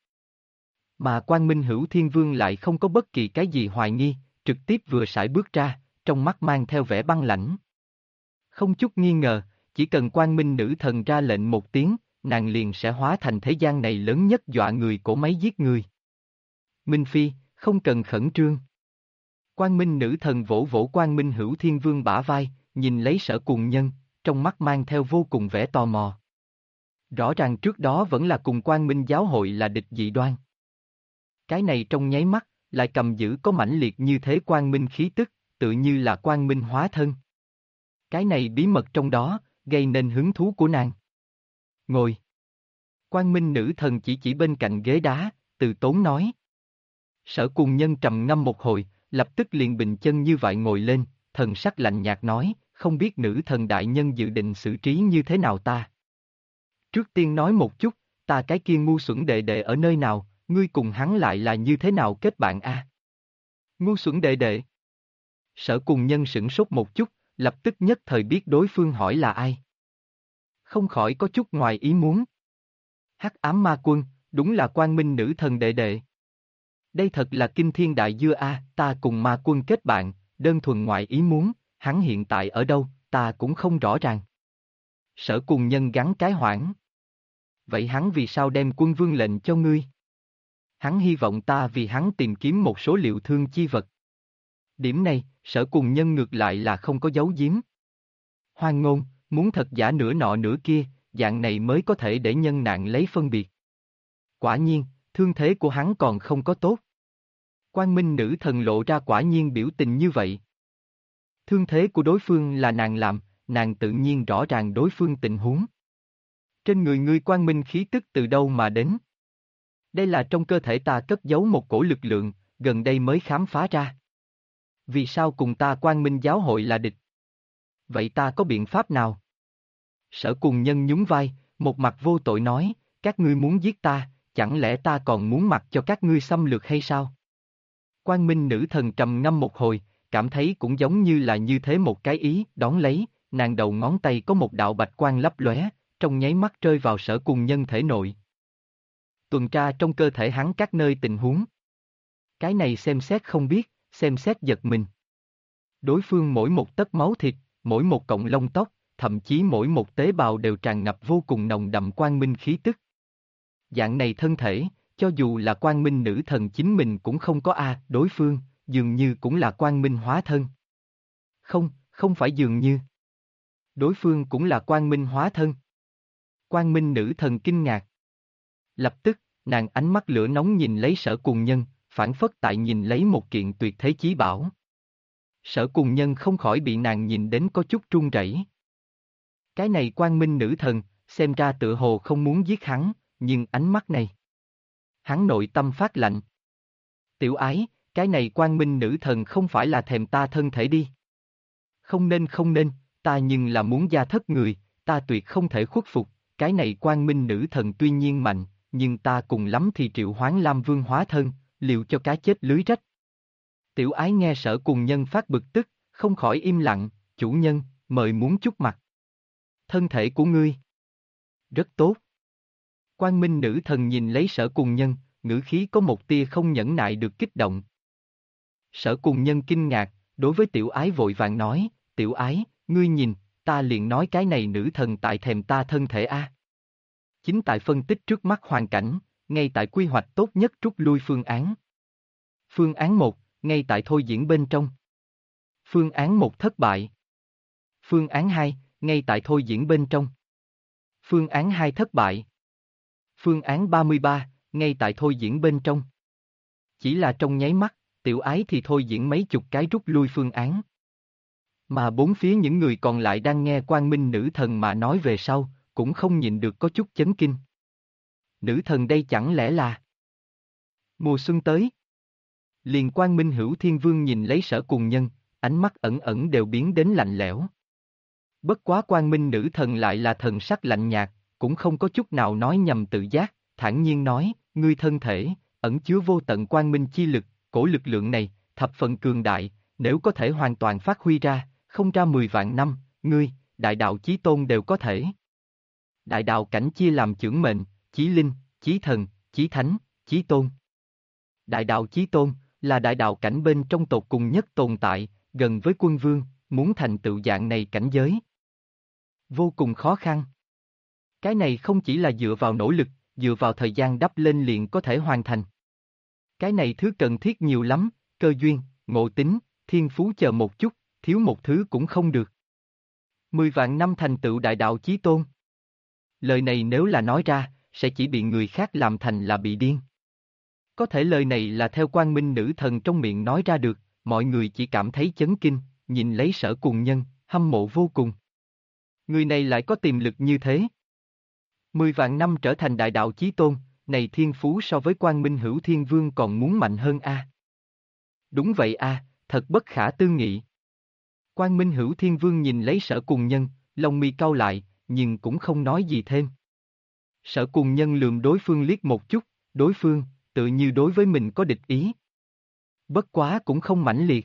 Speaker 1: Mà Quang Minh Hữu Thiên Vương lại không có bất kỳ cái gì hoài nghi, trực tiếp vừa sải bước ra, trong mắt mang theo vẻ băng lãnh. Không chút nghi ngờ, chỉ cần Quang Minh Nữ Thần ra lệnh một tiếng, nàng liền sẽ hóa thành thế gian này lớn nhất dọa người cổ máy giết người. Minh Phi, không cần khẩn trương. Quang Minh Nữ Thần vỗ vỗ Quang Minh Hữu Thiên Vương bả vai, nhìn lấy Sở Cùng Nhân, trong mắt mang theo vô cùng vẻ tò mò. Rõ ràng trước đó vẫn là cùng Quang Minh giáo hội là địch Dị Đoan. Cái này trong nháy mắt, lại cầm giữ có mãnh liệt như thế Quang Minh khí tức, tự như là Quang Minh hóa thân. Cái này bí mật trong đó, gây nên hứng thú của nàng. Ngồi. Quang Minh Nữ Thần chỉ bên cạnh ghế đá, từ tốn nói. Sở Cùng Nhân trầm ngâm một hồi, lập tức liền bình chân như vậy ngồi lên, thần sắc lạnh nhạt nói, không biết Nữ Thần đại nhân dự định xử trí như thế nào ta. Trước tiên nói một chút, ta cái kia ngu xuẩn đệ đệ ở nơi nào, ngươi cùng hắn lại là như thế nào kết bạn a? Ngu xuẩn đệ đệ. Sở Cùng Nhân sửng sốt một chút, lập tức nhất thời biết đối phương hỏi là ai. Không khỏi có chút ngoài ý muốn. Hắc Ám Ma Quân, đúng là Quang Minh Nữ Thần đệ đệ. Đây thật là kinh thiên đại dưa a, ta cùng Ma Quân kết bạn, đơn thuần ngoài ý muốn, hắn hiện tại ở đâu, ta cũng không rõ ràng. Sở Cùng Nhân gắn cái hoảng. Vậy hắn vì sao đem quân vương lệnh cho ngươi? Hắn hy vọng ta vì hắn tìm kiếm một số liệu thương chi vật. Điểm này, Sở Cùng Nhân ngược lại là không có giấu giếm. Hoang ngôn, muốn thật giả nửa nọ nửa kia, dạng này mới có thể để nhân nạn lấy phân biệt. Quả nhiên, thương thế của hắn còn không có tốt. Quang Minh Nữ Thần lộ ra quả nhiên biểu tình như vậy. Thương thế của đối phương là nàng làm, nàng tự nhiên rõ ràng đối phương tình huống. Trên người ngươi quang minh khí tức từ đâu mà đến? Đây là trong cơ thể ta cất giấu một cổ lực lượng, gần đây mới khám phá ra. Vì sao cùng ta Quang Minh giáo hội là địch? Vậy ta có biện pháp nào? Sở Cùng Nhân nhún vai, một mặt vô tội nói, các ngươi muốn giết ta, chẳng lẽ ta còn muốn mặc cho các ngươi xâm lược hay sao? Quang Minh Nữ Thần trầm ngâm một hồi, cảm thấy cũng giống như là như thế một cái ý, đón lấy, nàng đầu ngón tay có một đạo bạch quang lấp lóe, trong nháy mắt rơi vào Sở Cùng Nhân thể nội. Tuần tra trong cơ thể hắn các nơi tình huống. Cái này xem xét không biết, xem xét giật mình. Đối phương mỗi một tấc máu thịt, mỗi một cọng lông tóc, thậm chí mỗi một tế bào đều tràn ngập vô cùng nồng đậm quang minh khí tức. Dạng này thân thể, cho dù là Quang Minh Nữ Thần chính mình cũng không có đối phương, dường như cũng là quang minh hóa thân. Không, không phải dường như. Đối phương cũng là quang minh hóa thân. Quang Minh Nữ Thần kinh ngạc. Lập tức, nàng ánh mắt lửa nóng nhìn lấy Sở Cùng Nhân, phảng phất tại nhìn lấy một kiện tuyệt thế chí bảo. Sở Cùng Nhân không khỏi bị nàng nhìn đến có chút run rẩy. Cái này Quang Minh Nữ Thần, xem ra tựa hồ không muốn giết hắn, nhưng ánh mắt này. Hắn nội tâm phát lạnh. Tiểu ái, cái này Quang Minh Nữ Thần không phải là thèm ta thân thể đi. Không nên, ta nhưng là muốn gia thất người, ta tuyệt không thể khuất phục, cái này Quang Minh Nữ Thần tuy nhiên mạnh, nhưng ta cùng lắm thì triệu hoán Lam Vương hóa thân, liệu cho cá chết lưới rách. Tiểu ái nghe Sở Cùng Nhân phát bực tức, không khỏi im lặng, chủ nhân, mời muốn chút mặt. Thân thể của ngươi rất tốt. Quang Minh nữ thần nhìn lấy Sở Cùng Nhân, ngữ khí có một tia không nhẫn nại được kích động. Sở Cùng Nhân kinh ngạc, đối với Tiểu Ái vội vàng nói, Tiểu Ái, ngươi nhìn, ta liền nói cái này nữ thần tại thèm ta thân thể a. Chính tại phân tích trước mắt hoàn cảnh, ngay tại quy hoạch tốt nhất rút lui phương án. Phương án 1, ngay tại thôi diễn bên trong. Phương án 1 thất bại. Phương án 2, ngay tại thôi diễn bên trong. Phương án 2 thất bại. Phương án 33, ngay tại thôi diễn bên trong. Chỉ là trong nháy mắt, Tiểu Ái thì thôi diễn mấy chục cái rút lui phương án. Mà bốn phía những người còn lại đang nghe Quang Minh nữ thần mà nói về sau, cũng không nhịn được có chút chấn kinh. Nữ thần đây chẳng lẽ là mùa xuân tới? Liền Quang Minh Hữu Thiên Vương nhìn lấy Sở Cùng Nhân, ánh mắt ẩn ẩn đều biến đến lạnh lẽo. Bất quá Quang Minh nữ thần lại là thần sắc lạnh nhạt, cũng không có chút nào nói nhầm tự giác, thản nhiên nói, ngươi thân thể, ẩn chứa vô tận quang minh chi lực, cổ lực lượng này, thập phần cường đại, nếu có thể hoàn toàn phát huy ra, không ra 10 vạn năm, ngươi, đại đạo chí tôn đều có thể. Đại đạo cảnh chia làm chưởng mệnh, chí linh, chí thần, chí thánh, chí tôn. Đại đạo chí tôn, là đại đạo cảnh bên trong tột cùng nhất tồn tại, gần với quân vương, muốn thành tựu dạng này cảnh giới. Vô cùng khó khăn. Cái này không chỉ là dựa vào nỗ lực, dựa vào thời gian đắp lên liền có thể hoàn thành. Cái này thứ cần thiết nhiều lắm, cơ duyên, ngộ tính, thiên phú chờ một chút, thiếu một thứ cũng không được. 10 vạn năm thành tựu đại đạo chí tôn. Lời này nếu là nói ra, sẽ chỉ bị người khác làm thành là bị điên. Có thể lời này là theo Quang Minh nữ thần trong miệng nói ra được, mọi người chỉ cảm thấy chấn kinh, nhìn lấy Sở Cùng Nhân, hâm mộ vô cùng. Người này lại có tiềm lực như thế. 10 vạn năm trở thành đại đạo chí tôn, này thiên phú so với Quang Minh Hữu Thiên Vương còn muốn mạnh hơn a. Đúng vậy a, thật bất khả tư nghị. Quang Minh Hữu Thiên Vương nhìn lấy Sở Cùng Nhân, lông mi cau lại, nhưng cũng không nói gì thêm. Sở Cùng Nhân lườm đối phương liếc một chút, đối phương, tự như đối với mình có địch ý. Bất quá cũng không mãnh liệt.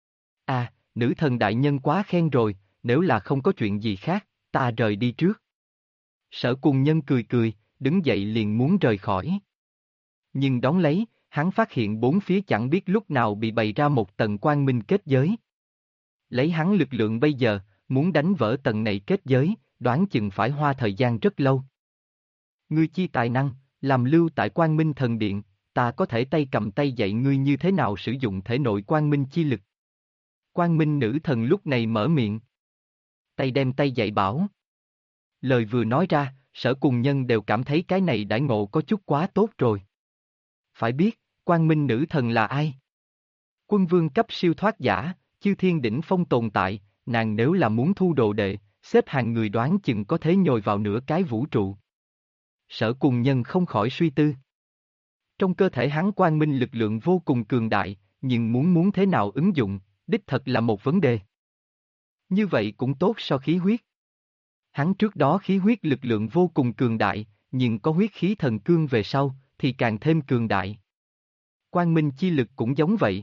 Speaker 1: À, nữ thần đại nhân quá khen rồi, nếu là không có chuyện gì khác, ta rời đi trước. Sở Cùng Nhân cười cười, đứng dậy liền muốn rời khỏi. Nhưng đón lấy, hắn phát hiện bốn phía chẳng biết lúc nào bị bày ra một tầng quang minh kết giới. Lấy hắn lực lượng bây giờ, muốn đánh vỡ tầng này kết giới, đoán chừng phải hoa thời gian rất lâu. Ngươi chi tài năng, làm lưu tại Quang Minh Thần Điện, ta có thể tay cầm tay dạy ngươi như thế nào sử dụng thể nội Quang Minh chi lực. Quang Minh nữ thần lúc này mở miệng. Tay đem tay dạy bảo. Lời vừa nói ra, Sở Cùng Nhân đều cảm thấy cái này đãi ngộ có chút quá tốt rồi. Phải biết, Quang Minh nữ thần là ai? Quân vương cấp siêu thoát giả, chư thiên đỉnh phong tồn tại, nàng nếu là muốn thu đồ đệ, xếp hàng người đoán chừng có thể nhồi vào nửa cái vũ trụ. Sở Cùng Nhân không khỏi suy tư. Trong cơ thể hắn quang minh lực lượng vô cùng cường đại, nhưng muốn thế nào ứng dụng, đích thật là một vấn đề. Như vậy cũng tốt so khí huyết. Hắn trước đó khí huyết lực lượng vô cùng cường đại, nhưng có huyết khí thần cương về sau, thì càng thêm cường đại. Quang minh chi lực cũng giống vậy.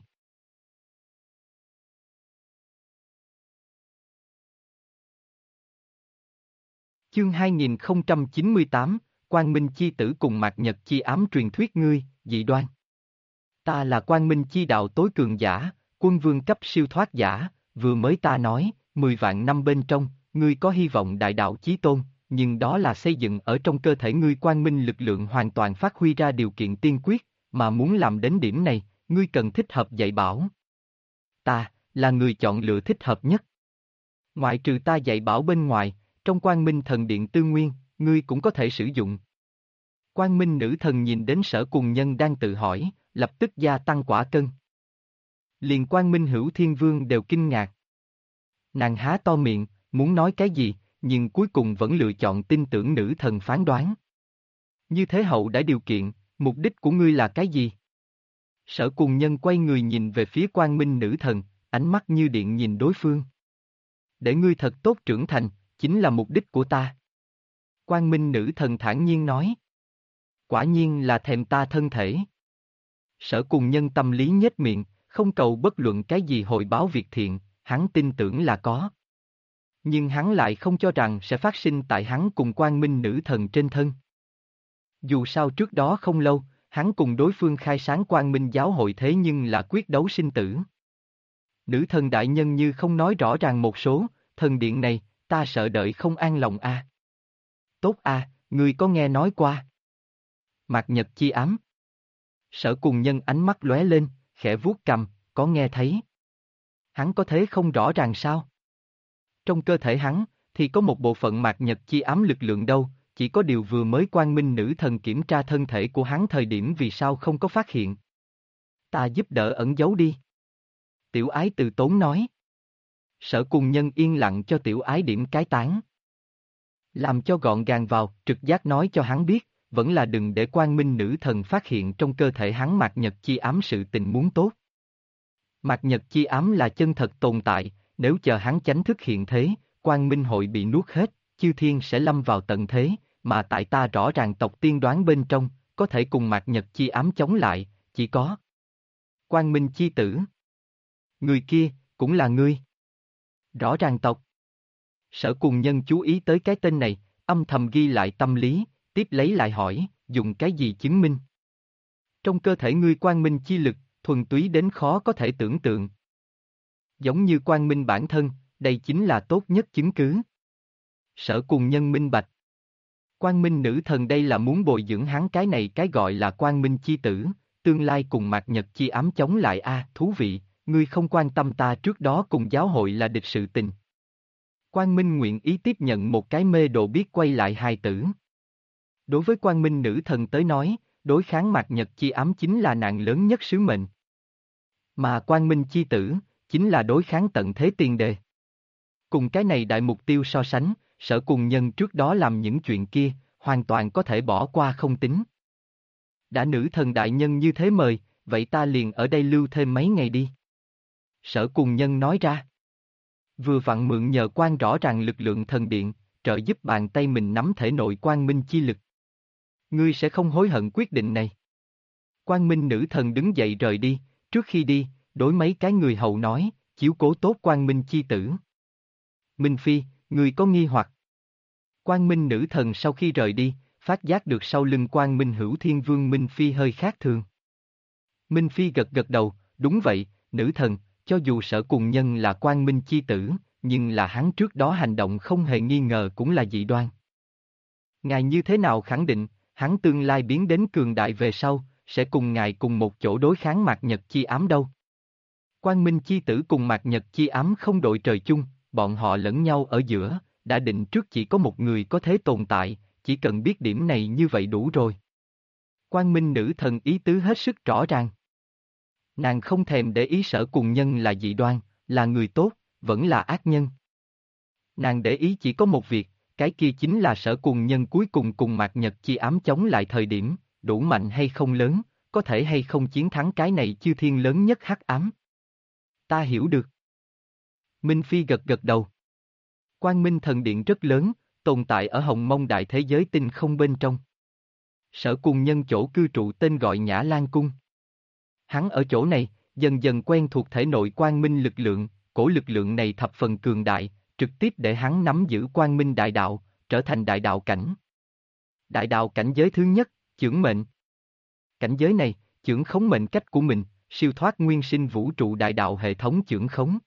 Speaker 1: Chương 2098, Quang Minh chi tử cùng Mạt Nhật chi ám truyền thuyết ngươi, dị đoan. Ta là Quang Minh chi đạo tối cường giả, quân vương cấp siêu thoát giả, vừa mới ta nói, 10 vạn năm bên trong, ngươi có hy vọng đại đạo chí tôn, nhưng đó là xây dựng ở trong cơ thể ngươi quang minh lực lượng hoàn toàn phát huy ra điều kiện tiên quyết, mà muốn làm đến điểm này, ngươi cần thích hợp dạy bảo. Ta, là người chọn lựa thích hợp nhất. Ngoại trừ ta dạy bảo bên ngoài, trong Quang Minh Thần Điện tư nguyên, ngươi cũng có thể sử dụng. Quang Minh nữ thần nhìn đến Sở Cùng Nhân đang tự hỏi, lập tức gia tăng quả cân. Liền Quang Minh Hữu Thiên Vương đều kinh ngạc. Nàng há to miệng, muốn nói cái gì, nhưng cuối cùng vẫn lựa chọn tin tưởng nữ thần phán đoán. Như thế hậu đã điều kiện, mục đích của ngươi là cái gì? Sở Cùng Nhân quay người nhìn về phía Quang Minh nữ thần, ánh mắt như điện nhìn đối phương. Để ngươi thật tốt trưởng thành, chính là mục đích của ta. Quang Minh nữ thần thản nhiên nói. Quả nhiên là thèm ta thân thể. Sở Cùng Nhân tâm lý nhếch miệng, không cầu bất luận cái gì hồi báo việc thiện, hắn tin tưởng là có. Nhưng hắn lại không cho rằng sẽ phát sinh tại hắn cùng Quang Minh nữ thần trên thân. Dù sao trước đó không lâu, hắn cùng đối phương khai sáng Quang Minh giáo hội thế nhưng là quyết đấu sinh tử. Nữ thần đại nhân như không nói rõ ràng một số, thần điện này, ta sợ đợi không an lòng a. Tốt a, ngươi có nghe nói qua. Mạc Nhật chi ám. Sở Cùng Nhân ánh mắt lóe lên, khẽ vuốt cằm, có nghe thấy. Hắn có thế không rõ ràng sao? Trong cơ thể hắn, thì có một bộ phận Mạc Nhật chi ám lực lượng đâu, chỉ có điều vừa mới Quang Minh nữ thần kiểm tra thân thể của hắn thời điểm vì sao không có phát hiện. Ta giúp đỡ ẩn giấu đi. Tiểu ái từ tốn nói. Sở Cùng Nhân yên lặng cho tiểu ái điểm cái tán. Làm cho gọn gàng vào, trực giác nói cho hắn biết, vẫn là đừng để Quang Minh nữ thần phát hiện trong cơ thể hắn Mạc Nhật chi ám sự tình muốn tốt. Mạc Nhật chi ám là chân thật tồn tại, nếu chờ hắn chánh thức hiện thế, Quang Minh hội bị nuốt hết, chư thiên sẽ lâm vào tận thế, mà tại ta rõ ràng tộc tiên đoán bên trong, có thể cùng Mạc Nhật chi ám chống lại, chỉ có Quang Minh chi tử. Người kia, cũng là ngươi. Rõ ràng tộc. Sở Cùng Nhân chú ý tới cái tên này, âm thầm ghi lại tâm lý, tiếp lấy lại hỏi, dùng cái gì chứng minh? Trong cơ thể ngươi Quang Minh chi lực, thuần túy đến khó có thể tưởng tượng. Giống như Quang Minh bản thân, đây chính là tốt nhất chứng cứ. Sở Cùng Nhân minh bạch. Quang Minh nữ thần đây là muốn bồi dưỡng hắn cái này cái gọi là Quang Minh chi tử, tương lai cùng Mạc Nhật chi ám chống lại thú vị, ngươi không quan tâm ta trước đó cùng giáo hội là địch sự tình. Quang Minh nguyện ý tiếp nhận một cái mê đồ biết quay lại hài tử. Đối với Quang Minh nữ thần tới nói, đối kháng Mạc Nhật chi ám chính là nạn lớn nhất sứ mệnh. Mà Quang Minh chi tử, chính là đối kháng tận thế tiền đề. Cùng cái này đại mục tiêu so sánh, Sở Cùng Nhân trước đó làm những chuyện kia, hoàn toàn có thể bỏ qua không tính. Đã nữ thần đại nhân như thế mời, vậy ta liền ở đây lưu thêm mấy ngày đi. Sở Cùng Nhân nói ra. Vừa vặn mượn nhờ quan rõ ràng lực lượng thần điện, trợ giúp bàn tay mình nắm thể nội quang minh chi lực. Ngươi sẽ không hối hận quyết định này. Quang Minh nữ thần đứng dậy rời đi, trước khi đi, đối mấy cái người hầu nói, chiếu cố tốt Quang Minh chi tử. Minh Phi, ngươi có nghi hoặc? Quang Minh nữ thần sau khi rời đi, phát giác được sau lưng Quang Minh Hữu Thiên Vương Minh Phi hơi khác thường. Minh Phi gật gật đầu, đúng vậy, nữ thần, cho dù Sở Cùng Nhân là Quang Minh chi tử, nhưng là hắn trước đó hành động không hề nghi ngờ cũng là dị đoan. Ngài như thế nào khẳng định, hắn tương lai biến đến cường đại về sau, sẽ cùng ngài cùng một chỗ đối kháng Mạc Nhật chi ám đâu? Quang Minh chi tử cùng Mạc Nhật chi ám không đội trời chung, bọn họ lẫn nhau ở giữa, đã định trước chỉ có một người có thể tồn tại, chỉ cần biết điểm này như vậy đủ rồi. Quang Minh nữ thần ý tứ hết sức rõ ràng. Nàng không thèm để ý Sở Cùng Nhân là dị đoan, là người tốt, vẫn là ác nhân. Nàng để ý chỉ có một việc, cái kia chính là Sở Cùng Nhân cuối cùng Mạc Nhật chi ám chống lại thời điểm, đủ mạnh hay không lớn, có thể hay không chiến thắng cái này chư thiên lớn nhất hắc ám. Ta hiểu được. Minh Phi gật gật đầu. Quang Minh thần điện rất lớn, tồn tại ở Hồng Mông đại thế giới tinh không bên trong. Sở Cùng Nhân chỗ cư trụ tên gọi Nhã Lan Cung. Hắn ở chỗ này, dần dần quen thuộc thể nội Quang Minh lực lượng, cổ lực lượng này thập phần cường đại, trực tiếp để hắn nắm giữ Quang Minh đại đạo, trở thành đại đạo cảnh. Đại đạo cảnh giới thứ nhất, chưởng mệnh. Cảnh giới này, chưởng khống mệnh cách của mình, siêu thoát nguyên sinh vũ trụ đại đạo hệ thống chưởng khống.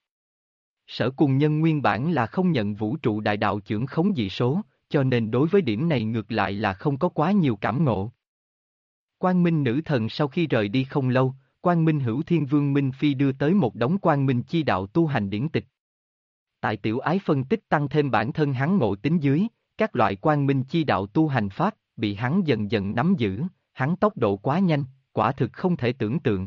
Speaker 1: Sở Cùng Nhân nguyên bản là không nhận vũ trụ đại đạo chưởng khống dị số, cho nên đối với điểm này ngược lại là không có quá nhiều cảm ngộ. Quang Minh nữ thần sau khi rời đi không lâu, Quang Minh Hữu Thiên Vương Minh Phi đưa tới một đống Quang Minh chi đạo tu hành điển tịch. Tại tiểu ái phân tích tăng thêm bản thân hắn ngộ tính dưới, các loại Quang Minh chi đạo tu hành pháp, bị hắn dần dần nắm giữ, hắn tốc độ quá nhanh, quả thực không thể tưởng tượng.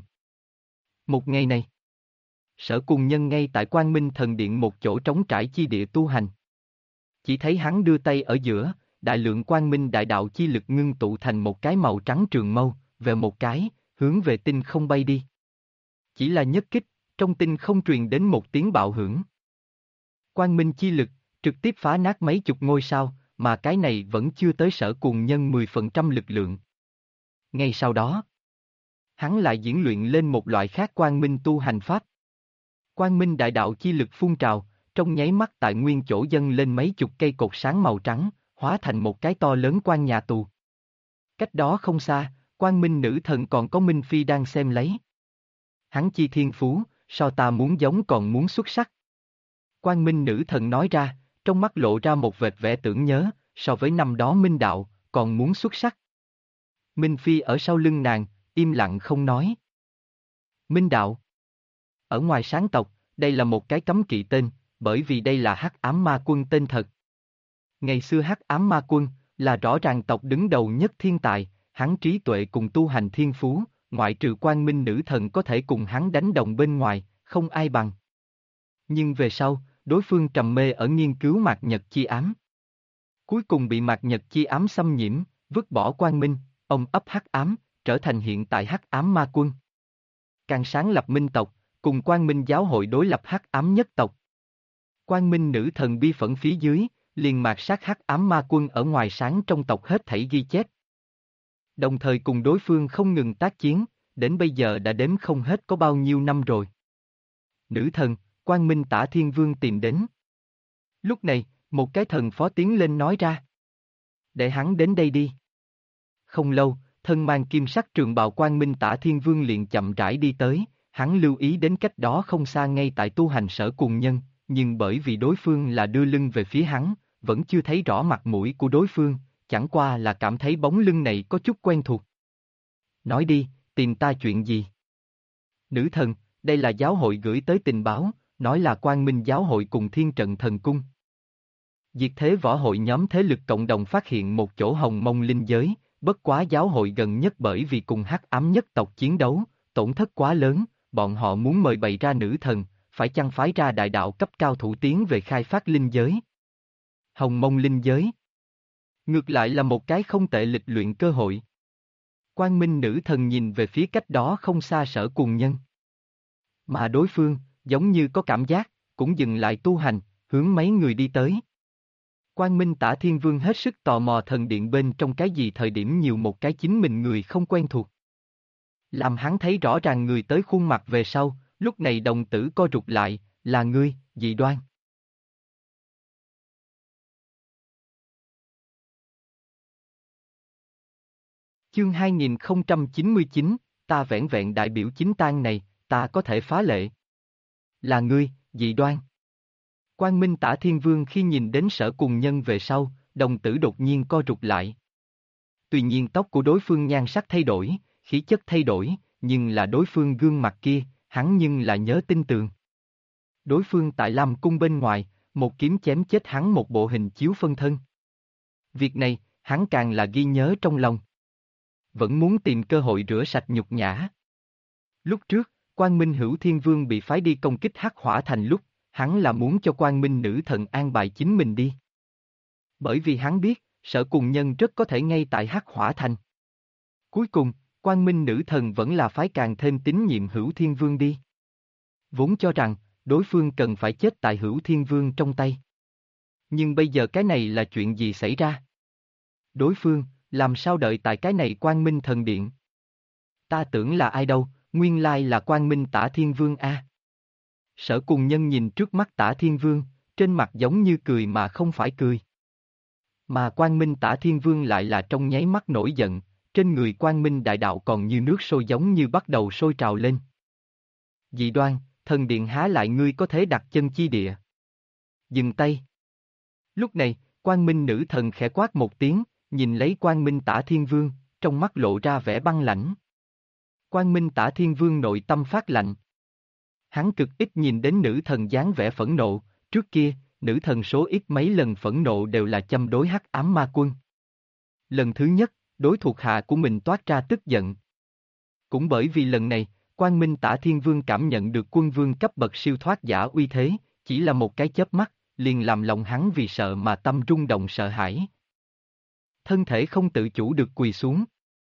Speaker 1: Một ngày này, Sở Cùng Nhân ngay tại Quang Minh thần điện một chỗ trống trải chi địa tu hành. Chỉ thấy hắn đưa tay ở giữa, đại lượng Quang Minh đại đạo chi lực ngưng tụ thành một cái màu trắng trường mâu, về một cái, hướng về tinh không bay đi. Chỉ là nhất kích, trong tinh không truyền đến một tiếng bạo hưởng. Quang Minh chi lực, trực tiếp phá nát mấy chục ngôi sao, mà cái này vẫn chưa tới Sở Cùng Nhân 10% lực lượng. Ngay sau đó, hắn lại diễn luyện lên một loại khác Quang Minh tu hành pháp. Quang Minh đại đạo chi lực phun trào, trong nháy mắt tại nguyên chỗ dâng lên mấy chục cây cột sáng màu trắng, hóa thành một cái to lớn quan nhà tù. Cách đó không xa, Quang Minh nữ thần còn có Minh Phi đang xem lấy. Hắn chi thiên phú, so ta muốn giống còn muốn xuất sắc. Quang Minh nữ thần nói ra, trong mắt lộ ra một vệt vẻ tưởng nhớ, so với năm đó Minh đạo, còn muốn xuất sắc. Minh Phi ở sau lưng nàng, im lặng không nói. Minh đạo. Ở ngoài sáng tộc, đây là một cái cấm kỵ tên, bởi vì đây là Hắc Ám Ma Quân tên thật. Ngày xưa Hắc Ám Ma Quân, là rõ ràng tộc đứng đầu nhất thiên tài, hắn trí tuệ cùng tu hành thiên phú, ngoại trừ Quang Minh nữ thần có thể cùng hắn đánh đồng bên ngoài, không ai bằng. Nhưng về sau, đối phương trầm mê ở nghiên cứu mạt nhật chi ám. Cuối cùng bị mạt nhật chi ám xâm nhiễm, vứt bỏ Quang Minh, ông ấp Hắc Ám, trở thành hiện tại Hắc Ám Ma Quân. Càng sáng lập Minh tộc, cùng Quang Minh giáo hội đối lập Hắc Ám nhất tộc. Quang Minh nữ thần bi phẫn phía dưới, liền mạt sát Hắc Ám Ma Quân ở ngoài sáng trong tộc hết thảy ghi chép. Đồng thời cùng đối phương không ngừng tác chiến, đến bây giờ đã đếm không hết có bao nhiêu năm rồi. Nữ thần, Quang Minh Tả Thiên Vương tìm đến. Lúc này, một cái thần phó tiến lên nói ra. Để hắn đến đây đi. Không lâu, thân mang kim sắc trường bào Quang Minh Tả Thiên Vương liền chậm rãi đi tới, hắn lưu ý đến cách đó không xa ngay tại tu hành sở cùng nhân, nhưng bởi vì đối phương là đưa lưng về phía hắn, vẫn chưa thấy rõ mặt mũi của đối phương, chẳng qua là cảm thấy bóng lưng này có chút quen thuộc. Nói đi, tìm ta chuyện gì? Nữ thần, đây là giáo hội gửi tới tình báo, nói là Quang Minh giáo hội cùng Thiên Trận Thần Cung. Diệt Thế Võ hội nhóm thế lực cộng đồng phát hiện một chỗ hồng mông linh giới, bất quá giáo hội gần nhất bởi vì cùng Hắc Ám nhất tộc chiến đấu, tổn thất quá lớn, bọn họ muốn mời bày ra nữ thần, phải chăng phái ra đại đạo cấp cao thủ tiến về khai phát linh giới. Hồng mông linh giới. Ngược lại là một cái không tệ lịch luyện cơ hội. Quang Minh nữ thần nhìn về phía cách đó không xa sở cùng nhân. Mà đối phương, giống như có cảm giác, cũng dừng lại tu hành, hướng mấy người đi tới. Quang Minh Tả Thiên Vương hết sức tò mò thần điện bên trong cái gì thời điểm nhiều một cái chính mình người không quen thuộc. Làm hắn thấy rõ ràng người tới khuôn mặt về sau, lúc này đồng tử co rụt lại, là ngươi, Dị Đoan. Chương 2099, ta vẻn vẹn đại biểu chính tang này, ta có thể phá lệ. Là ngươi, Dị Đoan. Quang Minh Tả Thiên Vương khi nhìn đến sở cùng nhân về sau, đồng tử đột nhiên co rụt lại. Tuy nhiên tóc của đối phương nhan sắc thay đổi, khí chất thay đổi, nhưng là đối phương gương mặt kia, hắn nhưng là nhớ tin tường. Đối phương tại Lam Cung bên ngoài, một kiếm chém chết hắn một bộ hình chiếu phân thân. Việc này, hắn càng là ghi nhớ trong lòng. Vẫn muốn tìm cơ hội rửa sạch nhục nhã. Lúc trước, Quang Minh Hữu Thiên Vương bị phái đi công kích Hắc Hỏa Thành lúc, hắn là muốn cho Quang Minh nữ thần an bài chính mình đi. Bởi vì hắn biết, sở cùng nhân rất có thể ngay tại Hắc Hỏa Thành. Cuối cùng, Quang Minh nữ thần vẫn là phái càng thêm tín nhiệm Hữu Thiên Vương đi. Vốn cho rằng, đối phương cần phải chết tại Hữu Thiên Vương trong tay. Nhưng bây giờ cái này là chuyện gì xảy ra? Đối phương, làm sao đợi tại cái này Quang Minh thần điện? Ta tưởng là ai đâu, nguyên lai là Quang Minh Tả Thiên Vương a. Sở cùng nhân nhìn trước mắt Tả Thiên Vương, trên mặt giống như cười mà không phải cười. Mà Quang Minh Tả Thiên Vương lại là trong nháy mắt nổi giận, trên người Quang Minh đại đạo còn như nước sôi giống như bắt đầu sôi trào lên. Dị Đoan, thần điện há lại ngươi có thể đặt chân chi địa. Dừng tay. Lúc này, Quang Minh nữ thần khẽ quát một tiếng, nhìn lấy Quang Minh Tả Thiên Vương, trong mắt lộ ra vẻ băng lãnh. Quang Minh Tả Thiên Vương nội tâm phát lạnh. Hắn cực ít nhìn đến nữ thần dáng vẻ phẫn nộ, trước kia, nữ thần số ít mấy lần phẫn nộ đều là châm đối Hắc Ám Ma Quân. Lần thứ nhất, đối thuộc hạ của mình toát ra tức giận. Cũng bởi vì lần này, Quang Minh Tả Thiên Vương cảm nhận được quân vương cấp bậc siêu thoát giả uy thế, chỉ là một cái chớp mắt, liền làm lòng hắn vì sợ mà tâm rung động sợ hãi. Thân thể không tự chủ được quỳ xuống.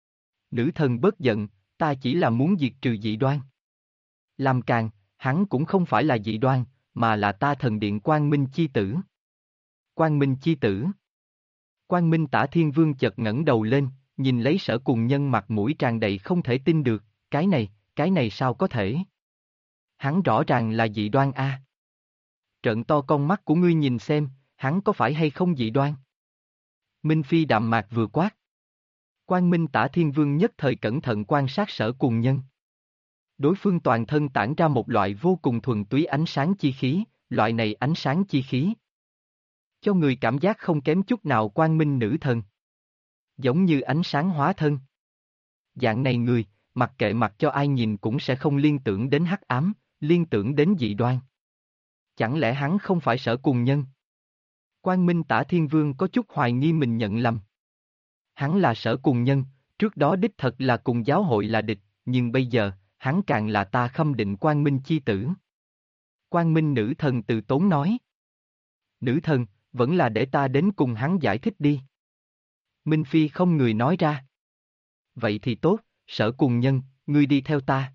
Speaker 1: Nữ thần bớt giận, ta chỉ là muốn diệt trừ Dị Đoan. Làm càng, hắn cũng không phải là Dị Đoan, mà là ta thần điện Quang Minh chi tử. Quang Minh chi tử. Quang Minh Tả Thiên Vương chợt ngẩng đầu lên, nhìn lấy sở cùng nhân mặt mũi tràn đầy không thể tin được, cái này sao có thể? Hắn rõ ràng là Dị Đoan a. Trợn to con mắt của ngươi nhìn xem, hắn có phải hay không Dị Đoan? Minh Phi đạm mạc vừa quát. Quang Minh Tả Thiên Vương nhất thời cẩn thận quan sát Sở Cùng Nhân. Đối phương toàn thân tản ra một loại vô cùng thuần túy ánh sáng chi khí, loại này ánh sáng chi khí cho người cảm giác không kém chút nào Quang Minh Nữ Thần. Giống như ánh sáng hóa thân. Dạng này người, mặc kệ mặc cho ai nhìn cũng sẽ không liên tưởng đến hắc ám, liên tưởng đến dị đoan. Chẳng lẽ hắn không phải Sở Cùng Nhân? Quang Minh Tả Thiên Vương có chút hoài nghi mình nhận lầm. Hắn là Sở Cùng Nhân, trước đó đích thật là cùng giáo hội là địch, nhưng bây giờ, hắn càng là ta khâm định Quang Minh chi tử. Quang Minh Nữ Thần từ tốn nói. Nữ thần, vẫn là để ta đến cùng hắn giải thích đi. Minh Phi không người nói ra. Vậy thì tốt, Sở Cùng Nhân, ngươi đi theo ta.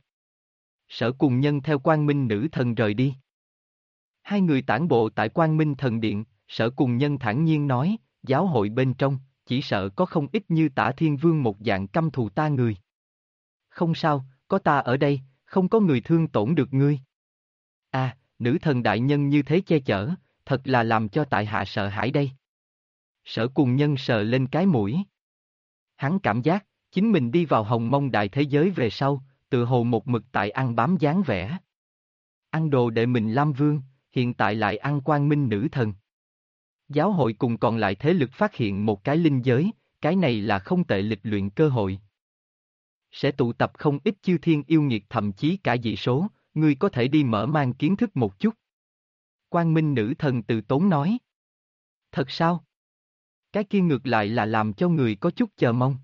Speaker 1: Sở Cùng Nhân theo Quang Minh Nữ Thần rời đi. Hai người tản bộ tại Quang Minh Thần Điện, Sở Cùng Nhân thản nhiên nói, giáo hội bên trong, chỉ sợ có không ít như Tả Thiên Vương một dạng căm thù ta người. Không sao, có ta ở đây, không có người thương tổn được ngươi. À, nữ thần đại nhân như thế che chở, thật là làm cho tại hạ sợ hãi đây. Sở Cùng Nhân sờ lên cái mũi. Hắn cảm giác, chính mình đi vào hồng mông đại thế giới về sau, tự hồ một mực tại ăn bám dáng vẻ. Ăn đồ đệ mình Lam Vương, hiện tại lại ăn Quang Minh Nữ Thần. Giáo hội cùng còn lại thế lực phát hiện một cái linh giới, cái này là không tệ lịch luyện cơ hội. Sẽ tụ tập không ít chư thiên yêu nghiệt thậm chí cả dị số, ngươi có thể đi mở mang kiến thức một chút. Quang Minh Nữ Thần từ tốn nói. Thật sao? Cái kia ngược lại là làm cho người có chút chờ mong.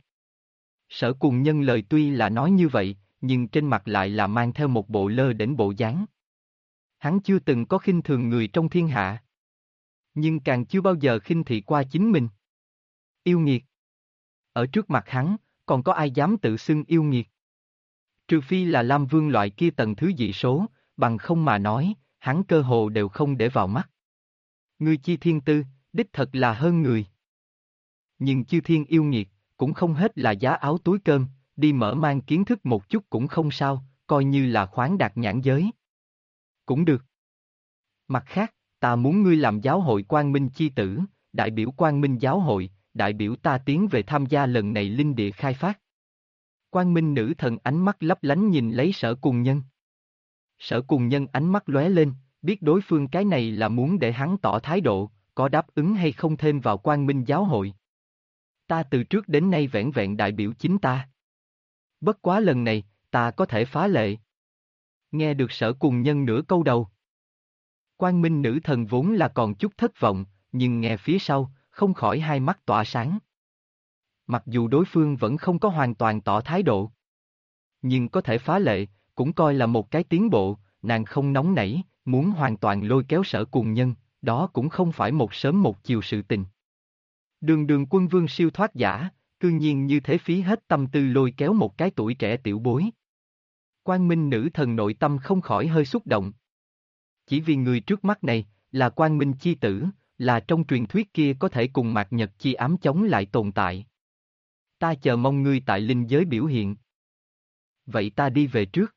Speaker 1: Sở Cùng Nhân lời tuy là nói như vậy, nhưng trên mặt lại là mang theo một bộ lơ đễnh bộ dáng. Hắn chưa từng có khinh thường người trong thiên hạ. Nhưng càng chưa bao giờ khinh thị qua chính mình. Yêu nghiệt. Ở trước mặt hắn, còn có ai dám tự xưng yêu nghiệt? Trừ phi là Lam Vương loại kia tầng thứ dị số, bằng không mà nói, hắn cơ hồ đều không để vào mắt. Ngươi chi thiên tư, đích thật là hơn người. Nhưng chư thiên yêu nghiệt, cũng không hết là giá áo túi cơm, đi mở mang kiến thức một chút cũng không sao, coi như là khoáng đạt nhãn giới. Cũng được. Mặt khác, ta muốn ngươi làm giáo hội Quang Minh chi tử, đại biểu Quang Minh giáo hội, đại biểu ta tiến về tham gia lần này linh địa khai phát. Quang Minh Nữ Thần ánh mắt lấp lánh nhìn lấy Sở Cùng Nhân. Sở Cùng Nhân ánh mắt lóe lên, biết đối phương cái này là muốn để hắn tỏ thái độ, có đáp ứng hay không thêm vào Quang Minh giáo hội. Ta từ trước đến nay vẻn vẹn đại biểu chính ta. Bất quá lần này, ta có thể phá lệ. Nghe được Sở Cùng Nhân nửa câu đầu. Quang Minh Nữ Thần vốn là còn chút thất vọng, nhưng nghe phía sau, không khỏi hai mắt tỏa sáng. Mặc dù đối phương vẫn không có hoàn toàn tỏ thái độ. Nhưng có thể phá lệ, cũng coi là một cái tiến bộ, nàng không nóng nảy, muốn hoàn toàn lôi kéo Sở Cùng Nhân, đó cũng không phải một sớm một chiều sự tình. Đường đường quân vương siêu thoát giả, cư nhiên như thế phí hết tâm tư lôi kéo một cái tuổi trẻ tiểu bối. Quang Minh Nữ Thần nội tâm không khỏi hơi xúc động. Chỉ vì người trước mắt này, là Quang Minh chi tử, là trong truyền thuyết kia có thể cùng Mạt Nhật chi ám chống lại tồn tại. Ta chờ mong ngươi tại linh giới biểu hiện. Vậy ta đi về trước.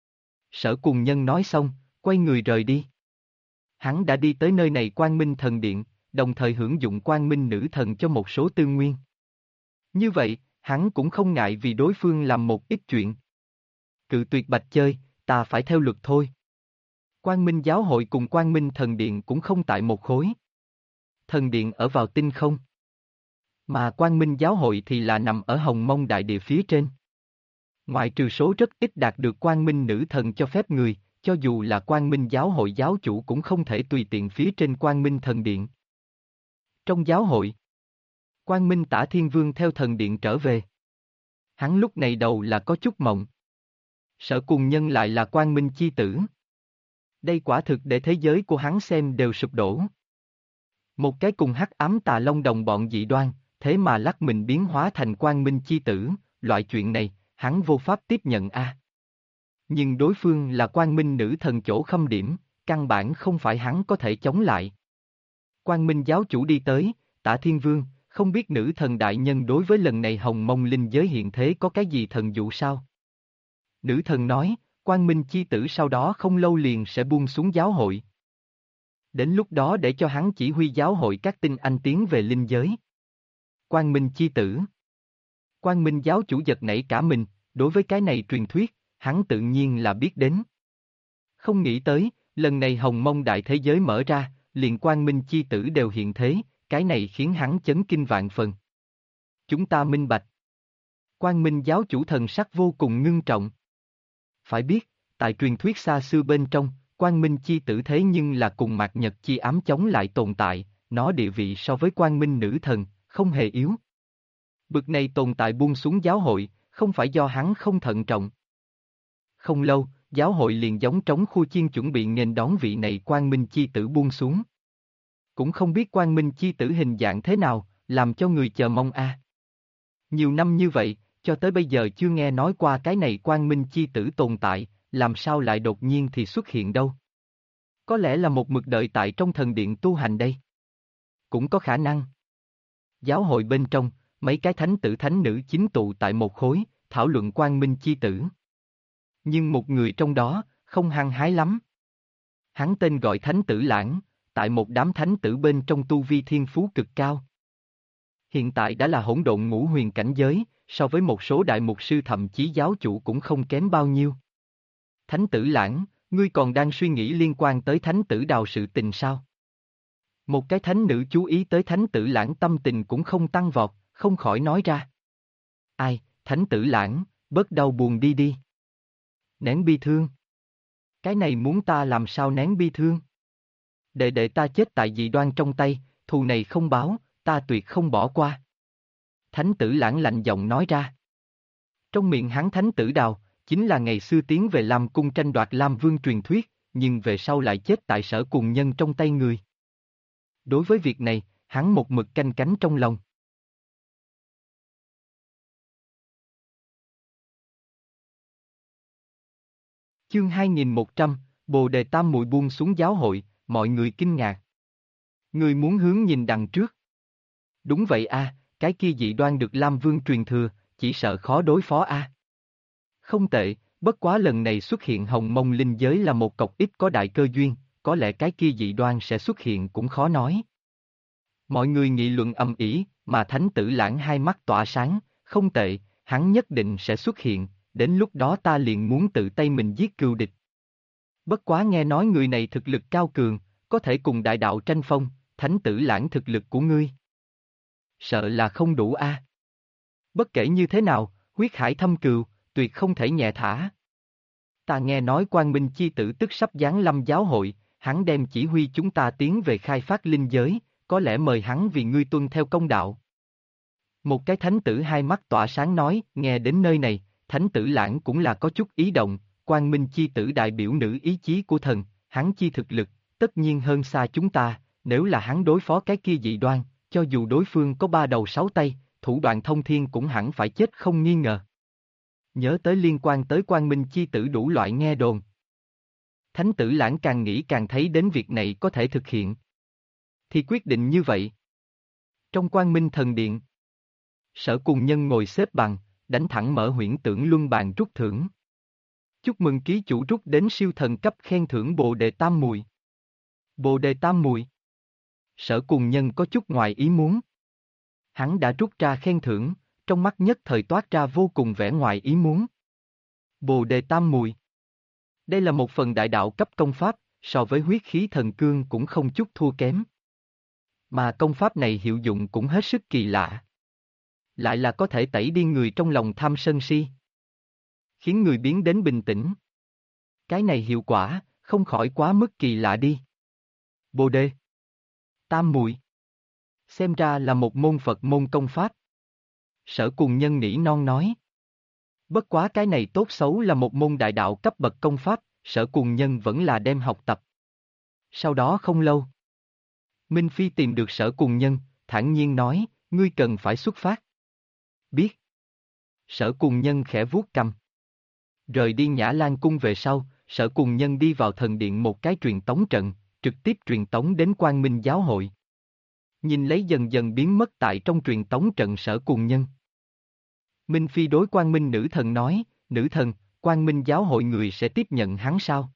Speaker 1: Sở Cùng Nhân nói xong, quay người rời đi. Hắn đã đi tới nơi này Quang Minh Thần Điện, đồng thời hưởng dụng Quang Minh Nữ Thần cho một số tư nguyên. Như vậy, hắn cũng không ngại vì đối phương làm một ít chuyện. Cự tuyệt bạch chơi, ta phải theo luật thôi. Quang Minh giáo hội cùng Quang Minh Thần Điện cũng không tại một khối. Thần Điện ở vào tinh không. Mà Quang Minh giáo hội thì là nằm ở Hồng Mông đại địa phía trên. Ngoại trừ số rất ít đạt được Quang Minh Nữ Thần cho phép người, cho dù là Quang Minh giáo hội giáo chủ cũng không thể tùy tiện phía trên Quang Minh Thần Điện. Trong giáo hội, Quang Minh Tả Thiên Vương theo thần điện trở về. Hắn lúc này đầu là có chút mộng. Sở Cùng Nhân lại là Quang Minh chi tử. Đây quả thực để thế giới của hắn xem đều sụp đổ. Một cái cùng hắc ám tà long đồng bọn dị đoan, thế mà lắc mình biến hóa thành Quang Minh chi tử, loại chuyện này, hắn vô pháp tiếp nhận a. Nhưng đối phương là Quang Minh Nữ Thần chỗ khâm điểm, căn bản không phải hắn có thể chống lại. Quang Minh giáo chủ đi tới, Tả Thiên Vương, không biết nữ thần đại nhân đối với lần này Hồng Mông linh giới hiện thế có cái gì thần dụ sao? Nữ thần nói, Quang Minh chi tử sau đó không lâu liền sẽ buông xuống giáo hội. Đến lúc đó để cho hắn chỉ huy giáo hội các tinh anh tiến về linh giới. Quang Minh chi tử. Quang Minh giáo chủ giật nảy cả mình, đối với cái này truyền thuyết, hắn tự nhiên là biết đến. Không nghĩ tới, lần này hồng mông đại thế giới mở ra, liền Quang Minh chi tử đều hiện thế, cái này khiến hắn chấn kinh vạn phần. Chúng ta minh bạch. Quang Minh giáo chủ thần sắc vô cùng ngưng trọng. Phải biết, tại truyền thuyết xa xưa bên trong, Quang Minh chi tử thế nhưng là cùng Mạt Nhật chi ám chống lại tồn tại, nó địa vị so với Quang Minh nữ thần, không hề yếu. Bực này tồn tại buông xuống giáo hội, không phải do hắn không thận trọng. Không lâu, giáo hội liền giống trống khu chiên chuẩn bị nghênh đón vị này Quang Minh chi tử buông xuống. Cũng không biết Quang Minh chi tử hình dạng thế nào, làm cho người chờ mong a. Nhiều năm như vậy, cho tới bây giờ chưa nghe nói qua cái này Quang Minh chi tử tồn tại, làm sao lại đột nhiên thì xuất hiện đâu. Có lẽ là một mực đợi tại trong thần điện tu hành đây. Cũng có khả năng. Giáo hội bên trong, mấy cái thánh tử thánh nữ chính tụ tại một khối, thảo luận Quang Minh chi tử. Nhưng một người trong đó, không hăng hái lắm. Hắn tên gọi Thánh Tử Lãng, tại một đám thánh tử bên trong tu vi thiên phú cực cao. Hiện tại đã là hỗn độn ngũ huyền cảnh giới, so với một số đại mục sư thậm chí giáo chủ cũng không kém bao nhiêu. Thánh Tử Lãng, ngươi còn đang suy nghĩ liên quan tới Thánh Tử Đào sự tình sao? Một cái thánh nữ chú ý tới Thánh Tử Lãng tâm tình cũng không tăng vọt, không khỏi nói ra. Ai, Thánh Tử Lãng, bớt đau buồn đi đi. Nén bi thương. Cái này muốn ta làm sao nén bi thương? Để ta chết tại dị đoan trong tay, thù này không báo, ta tuyệt không bỏ qua. Thánh Tử Lãng lạnh giọng nói ra. Trong miệng hắn Thánh Tử Đào, chính là ngày xưa tiến về Lam Cung tranh đoạt Lam Vương truyền thuyết, nhưng về sau lại chết tại Sở Cùng Nhân trong tay người. Đối với việc này, hắn một mực canh cánh trong lòng. Chương 2100, Bồ Đề Tam Muội buông xuống giáo hội, mọi người kinh ngạc. Người muốn hướng nhìn đằng trước. Đúng vậy a, cái kia dị đoan được Lam Vương truyền thừa, chỉ sợ khó đối phó a. Không tệ, bất quá lần này xuất hiện hồng mông linh giới là một cọc ít có đại cơ duyên, có lẽ cái kia dị đoan sẽ xuất hiện cũng khó nói. Mọi người nghị luận ầm ĩ, mà Thánh Tử Lãng hai mắt tỏa sáng, không tệ, hắn nhất định sẽ xuất hiện, đến lúc đó ta liền muốn tự tay mình giết cừu địch. Bất quá nghe nói người này thực lực cao cường, có thể cùng đại đạo tranh phong, Thánh Tử Lãng thực lực của ngươi. Sợ là không đủ a. Bất kể như thế nào, huyết hải thâm cừu, tuyệt không thể nhẹ thả. Ta nghe nói Quang Minh chi tử tức sắp giáng lâm giáo hội, hắn đem chỉ huy chúng ta tiến về khai phát linh giới, có lẽ mời hắn vì ngươi tuân theo công đạo. Một cái thánh tử hai mắt tỏa sáng nói, nghe đến nơi này, Thánh Tử Lãng cũng là có chút ý động, Quang Minh chi tử đại biểu nữ ý chí của thần, hắn chi thực lực, tất nhiên hơn xa chúng ta, nếu là hắn đối phó cái kia dị đoan, cho dù đối phương có 3 đầu 6 tay, thủ đoạn thông thiên cũng hẳn phải chết không nghi ngờ. Nhớ tới liên quan tới Quang Minh chi tử đủ loại nghe đồn. Thánh Tử Lãng càng nghĩ càng thấy đến việc này có thể thực hiện. Thì quyết định như vậy. Trong Quang Minh thần điện, Sở Cùng Nhân ngồi xếp bằng, đánh thẳng mở huyễn tưởng luân bàn rút thưởng. Chúc mừng ký chủ rút đến siêu thần cấp khen thưởng Bồ Đề Tam Muội. Bồ Đề Tam Muội. Sở Cùng Nhân có chút ngoài ý muốn. Hắn đã rút ra khen thưởng, trong mắt nhất thời toát ra vô cùng vẻ ngoài ý muốn. Bồ Đề Tam Muội. Đây là một phần đại đạo cấp công pháp, so với huyết khí thần cương cũng không chút thua kém. Mà công pháp này hiệu dụng cũng hết sức kỳ lạ. Lại là có thể tẩy đi người trong lòng tham sân si. Khiến người biến đến bình tĩnh. Cái này hiệu quả, không khỏi quá mức kỳ lạ đi. Bồ Đề Tam Muội. Xem ra là một môn Phật môn công pháp. Sở Cùng Nhân nỉ non nói. Bất quá cái này tốt xấu là một môn đại đạo cấp bậc công pháp, Sở Cùng Nhân vẫn là đem học tập. Sau đó không lâu, Minh Phi tìm được Sở Cùng Nhân, thản nhiên nói, ngươi cần phải xuất phát. Biết. Sở Cùng Nhân khẽ vuốt cằm. Rời đi Nhã Lan cung về sau, Sở Cùng Nhân đi vào thần điện một cái truyền tống trận, trực tiếp truyền tống đến Quang Minh giáo hội. Nhìn lấy dần dần biến mất tại trong truyền tống trận Sở Cùng Nhân. Minh Phi đối Quang Minh nữ thần nói, nữ thần, Quang Minh giáo hội người sẽ tiếp nhận hắn sao?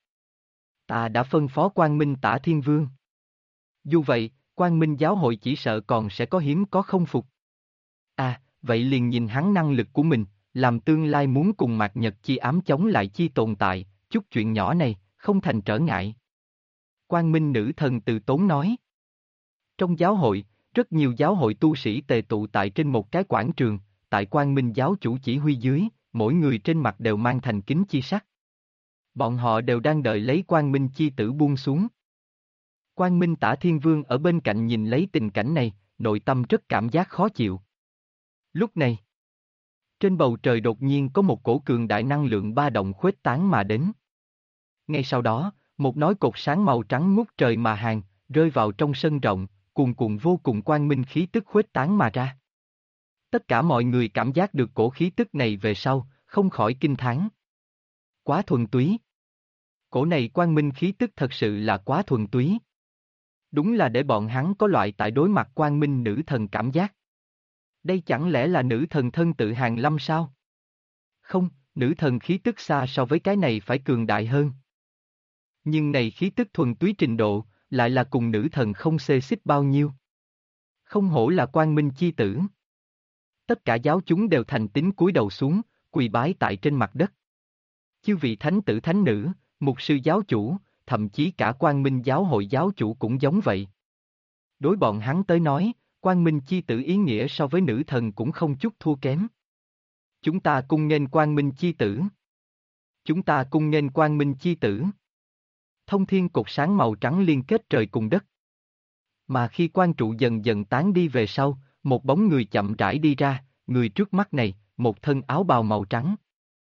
Speaker 1: Ta đã phân phó Quang Minh Tả Thiên Vương. Dù vậy, Quang Minh giáo hội chỉ sợ còn sẽ có hiếm có không phục. À, vậy liền nhìn hắn năng lực của mình, làm tương lai muốn cùng Mạc Nhật Chi ám chống lại chi tồn tại, chút chuyện nhỏ này, không thành trở ngại. Quang Minh nữ thần từ tốn nói. Trong giáo hội, rất nhiều giáo hội tu sĩ tề tụ tại trên một cái quảng trường, tại Quang Minh giáo chủ chỉ huy dưới, mỗi người trên mặt đều mang thành kính chi sắc. Bọn họ đều đang đợi lấy Quang Minh chi tử buông xuống. Quang Minh Tả Thiên Vương ở bên cạnh nhìn lấy tình cảnh này, nội tâm rất cảm giác khó chịu. Lúc này, trên bầu trời đột nhiên có một cổ cường đại năng lượng ba động khuếch tán mà đến. Ngay sau đó, một nói cột sáng màu trắng ngút trời mà hàng, rơi vào trong sân rộng, cuồn cuộn vô cùng quang minh khí tức khuếch tán mà ra. Tất cả mọi người cảm giác được cổ khí tức này về sau, không khỏi kinh thán. Quá thuần túy. Cổ này quang minh khí tức thật sự là quá thuần túy. Đúng là để bọn hắn có loại tại đối mặt quang minh nữ thần cảm giác. Đây chẳng lẽ là nữ thần thân tự Hàn Lâm sao? Không, nữ thần khí tức xa so với cái này phải cường đại hơn. Nhưng này khí tức thuần túy trình độ, lại là cùng nữ thần không xê xích bao nhiêu. Không hổ là quang minh chi tử. Tất cả giáo chúng đều thành tín cúi đầu xuống, quỳ bái tại trên mặt đất. Chư vị thánh tử thánh nữ, mục sư giáo chủ, thậm chí cả quang minh giáo hội giáo chủ cũng giống vậy. Đối bọn hắn tới nói, quang minh chi tử ý nghĩa so với nữ thần cũng không chút thua kém. Chúng ta cung nghênh quang minh chi tử. Chúng ta cung nghênh quang minh chi tử. Thông thiên cột sáng màu trắng liên kết trời cùng đất. Mà khi quang trụ dần dần tán đi về sau, một bóng người chậm rãi đi ra, người trước mắt này, một thân áo bào màu trắng.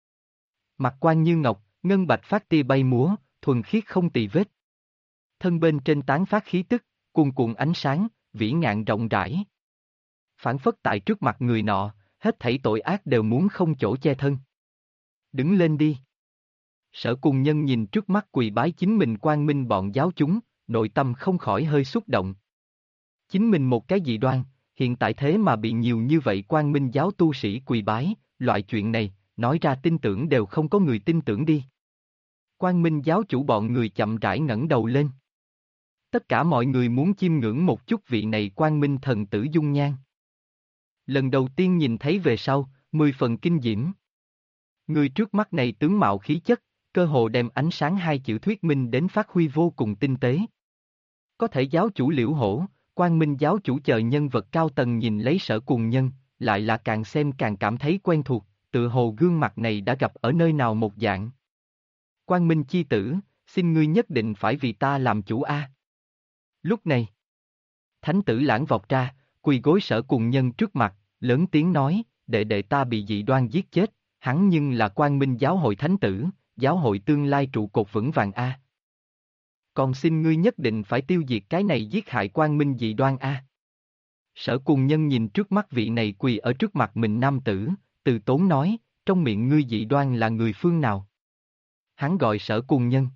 Speaker 1: Mặt quang như ngọc, ngân bạch phát tia bay múa, thuần khiết không tì vết. Thân bên trên tán phát khí tức, cuồn cuộn ánh sáng, vĩ ngạn rộng rãi. Phản phất tại trước mặt người nọ, hết thảy tội ác đều muốn không chỗ che thân. Đứng lên đi. Sở Cùng Nhân nhìn trước mắt quỳ bái chính mình quang minh bọn giáo chúng, nội tâm không khỏi hơi xúc động. Chính mình một cái dị đoan, hiện tại thế mà bị nhiều như vậy quang minh giáo tu sĩ quỳ bái, loại chuyện này, nói ra tin tưởng đều không có người tin tưởng đi. Quang minh giáo chủ bọn người chậm rãi ngẩng đầu lên. Tất cả mọi người muốn chiêm ngưỡng một chút vị này quang minh thần tử dung nhan. Lần đầu tiên nhìn thấy về sau, 10 phần kinh diễm. Người trước mắt này tướng mạo khí chất, cơ hồ đem ánh sáng hai chữ thuyết minh đến phát huy vô cùng tinh tế. Có thể giáo chủ Liễu Hổ, Quang Minh giáo chủ chờ nhân vật cao tầng nhìn lấy Sở Cùng Nhân, lại là càng xem càng cảm thấy quen thuộc, tự hồ gương mặt này đã gặp ở nơi nào một dạng. Quang Minh chi tử, xin ngươi nhất định phải vì ta làm chủ a. Lúc này, Thánh tử Lãng vọt ra, quỳ gối Sở Cùng Nhân trước mặt, lớn tiếng nói, đệ đệ ta bị dị đoan giết chết, hắn nhưng là Quang Minh giáo hội thánh tử, giáo hội tương lai trụ cột vững vàng a. Còn xin ngươi nhất định phải tiêu diệt cái này giết hại Quang Minh dị đoan a. Sở Cùng Nhân nhìn trước mắt vị này quỳ ở trước mặt mình nam tử, từ tốn nói, trong miệng ngươi dị đoan là người phương nào? Hắn gọi Sở Cùng Nhân.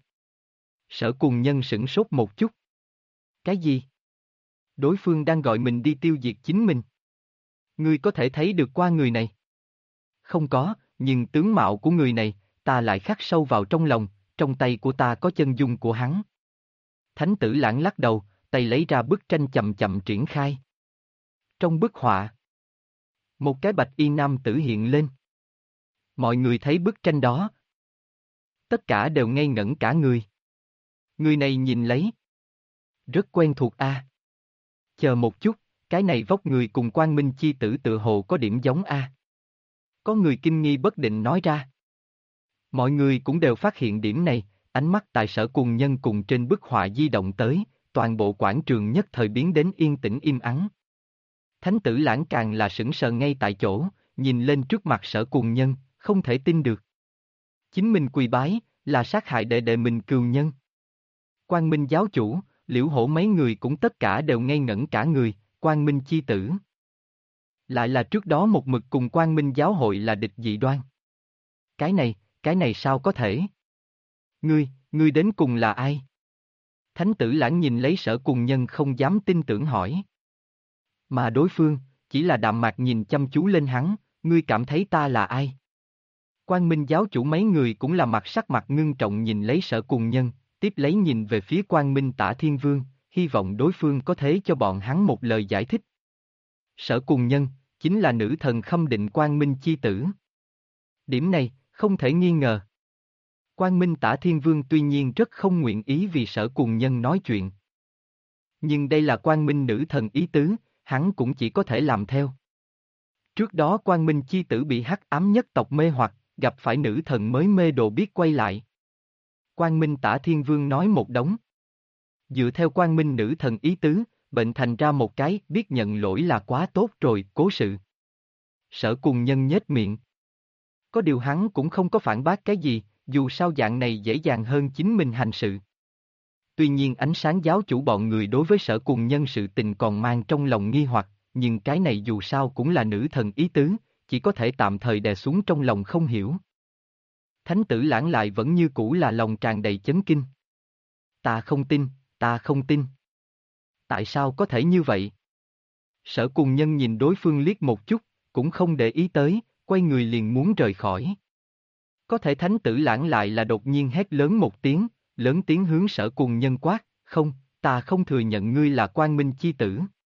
Speaker 1: Sở Cùng Nhân sửng sốt một chút. Cái gì? Đối phương đang gọi mình đi tiêu diệt chính mình. Ngươi có thể thấy được qua người này? Không có, nhưng tướng mạo của người này, ta lại khắc sâu vào trong lòng, trong tay của ta có chân dung của hắn. Thánh tử Lãng lắc đầu, tay lấy ra bức tranh chậm chậm triển khai. Trong bức họa, một cái bạch y nam tử hiện lên. Mọi người thấy bức tranh đó. Tất cả đều ngây ngẩn cả người. Người này nhìn lấy. Rất quen thuộc a. Chờ một chút, cái này vóc người cùng Quang Minh chi tử tự hồ có điểm giống a. Có người kinh nghi bất định nói ra. Mọi người cũng đều phát hiện điểm này, ánh mắt tại Sở Cùng Nhân cùng trên bức họa di động tới, toàn bộ quảng trường nhất thời biến đến yên tĩnh im ắng. Thánh tử Lãng càng là sững sờ ngay tại chỗ, nhìn lên trước mặt Sở Cùng Nhân, không thể tin được. Chính mình quỳ bái, là sát hại đệ đệ mình cừu nhân. Quang Minh giáo chủ, Liễu Hổ mấy người cũng tất cả đều ngây ngẩn cả người, Quang Minh chi tử. Lại là trước đó một mực cùng Quang Minh giáo hội là địch dị đoan. Cái này sao có thể? Ngươi đến cùng là ai? Thánh tử Lãng nhìn lấy Sở Cùng Nhân không dám tin tưởng hỏi. Mà đối phương, chỉ là đạm mạc nhìn chăm chú lên hắn, ngươi cảm thấy ta là ai? Quang Minh giáo chủ mấy người cũng là sắc mặt ngưng trọng nhìn lấy Sở Cùng Nhân, tiếp lấy nhìn về phía Quang Minh Tả Thiên Vương, hy vọng đối phương có thể cho bọn hắn một lời giải thích. Sở Cùng Nhân, chính là nữ thần Khâm Định Quang Minh chi tử. Điểm này, không thể nghi ngờ. Quang Minh Tả Thiên Vương tuy nhiên rất không nguyện ý vì Sở Cùng Nhân nói chuyện. Nhưng đây là Quang Minh nữ thần ý tứ, hắn cũng chỉ có thể làm theo. Trước đó Quang Minh chi tử bị hắc ám nhất tộc mê hoặc, gặp phải nữ thần mới mê đồ biết quay lại. Quang Minh Tả Thiên Vương nói một đống. Dựa theo Quang Minh nữ thần ý tứ, bệnh thành ra một cái biết nhận lỗi là quá tốt rồi, cố sự. Sở Cùng Nhân nhếch miệng. Có điều hắn cũng không có phản bác cái gì, dù sao dạng này dễ dàng hơn chính mình hành sự. Tuy nhiên ánh sáng giáo chủ bọn người đối với Sở Cùng Nhân sự tình còn mang trong lòng nghi hoặc, nhưng cái này dù sao cũng là nữ thần ý tứ, chỉ có thể tạm thời đè xuống trong lòng không hiểu. Thánh tử Lãng lại vẫn như cũ là lòng tràn đầy chấn kinh. Ta không tin, ta không tin. Tại sao có thể như vậy? Sở Cùng Nhân nhìn đối phương liếc một chút, cũng không để ý tới, quay người liền muốn rời khỏi. Có thể Thánh tử Lãng lại là đột nhiên hét lớn một tiếng, lớn tiếng hướng Sở Cùng Nhân quát, không, ta không thừa nhận ngươi là Quang Minh chi tử.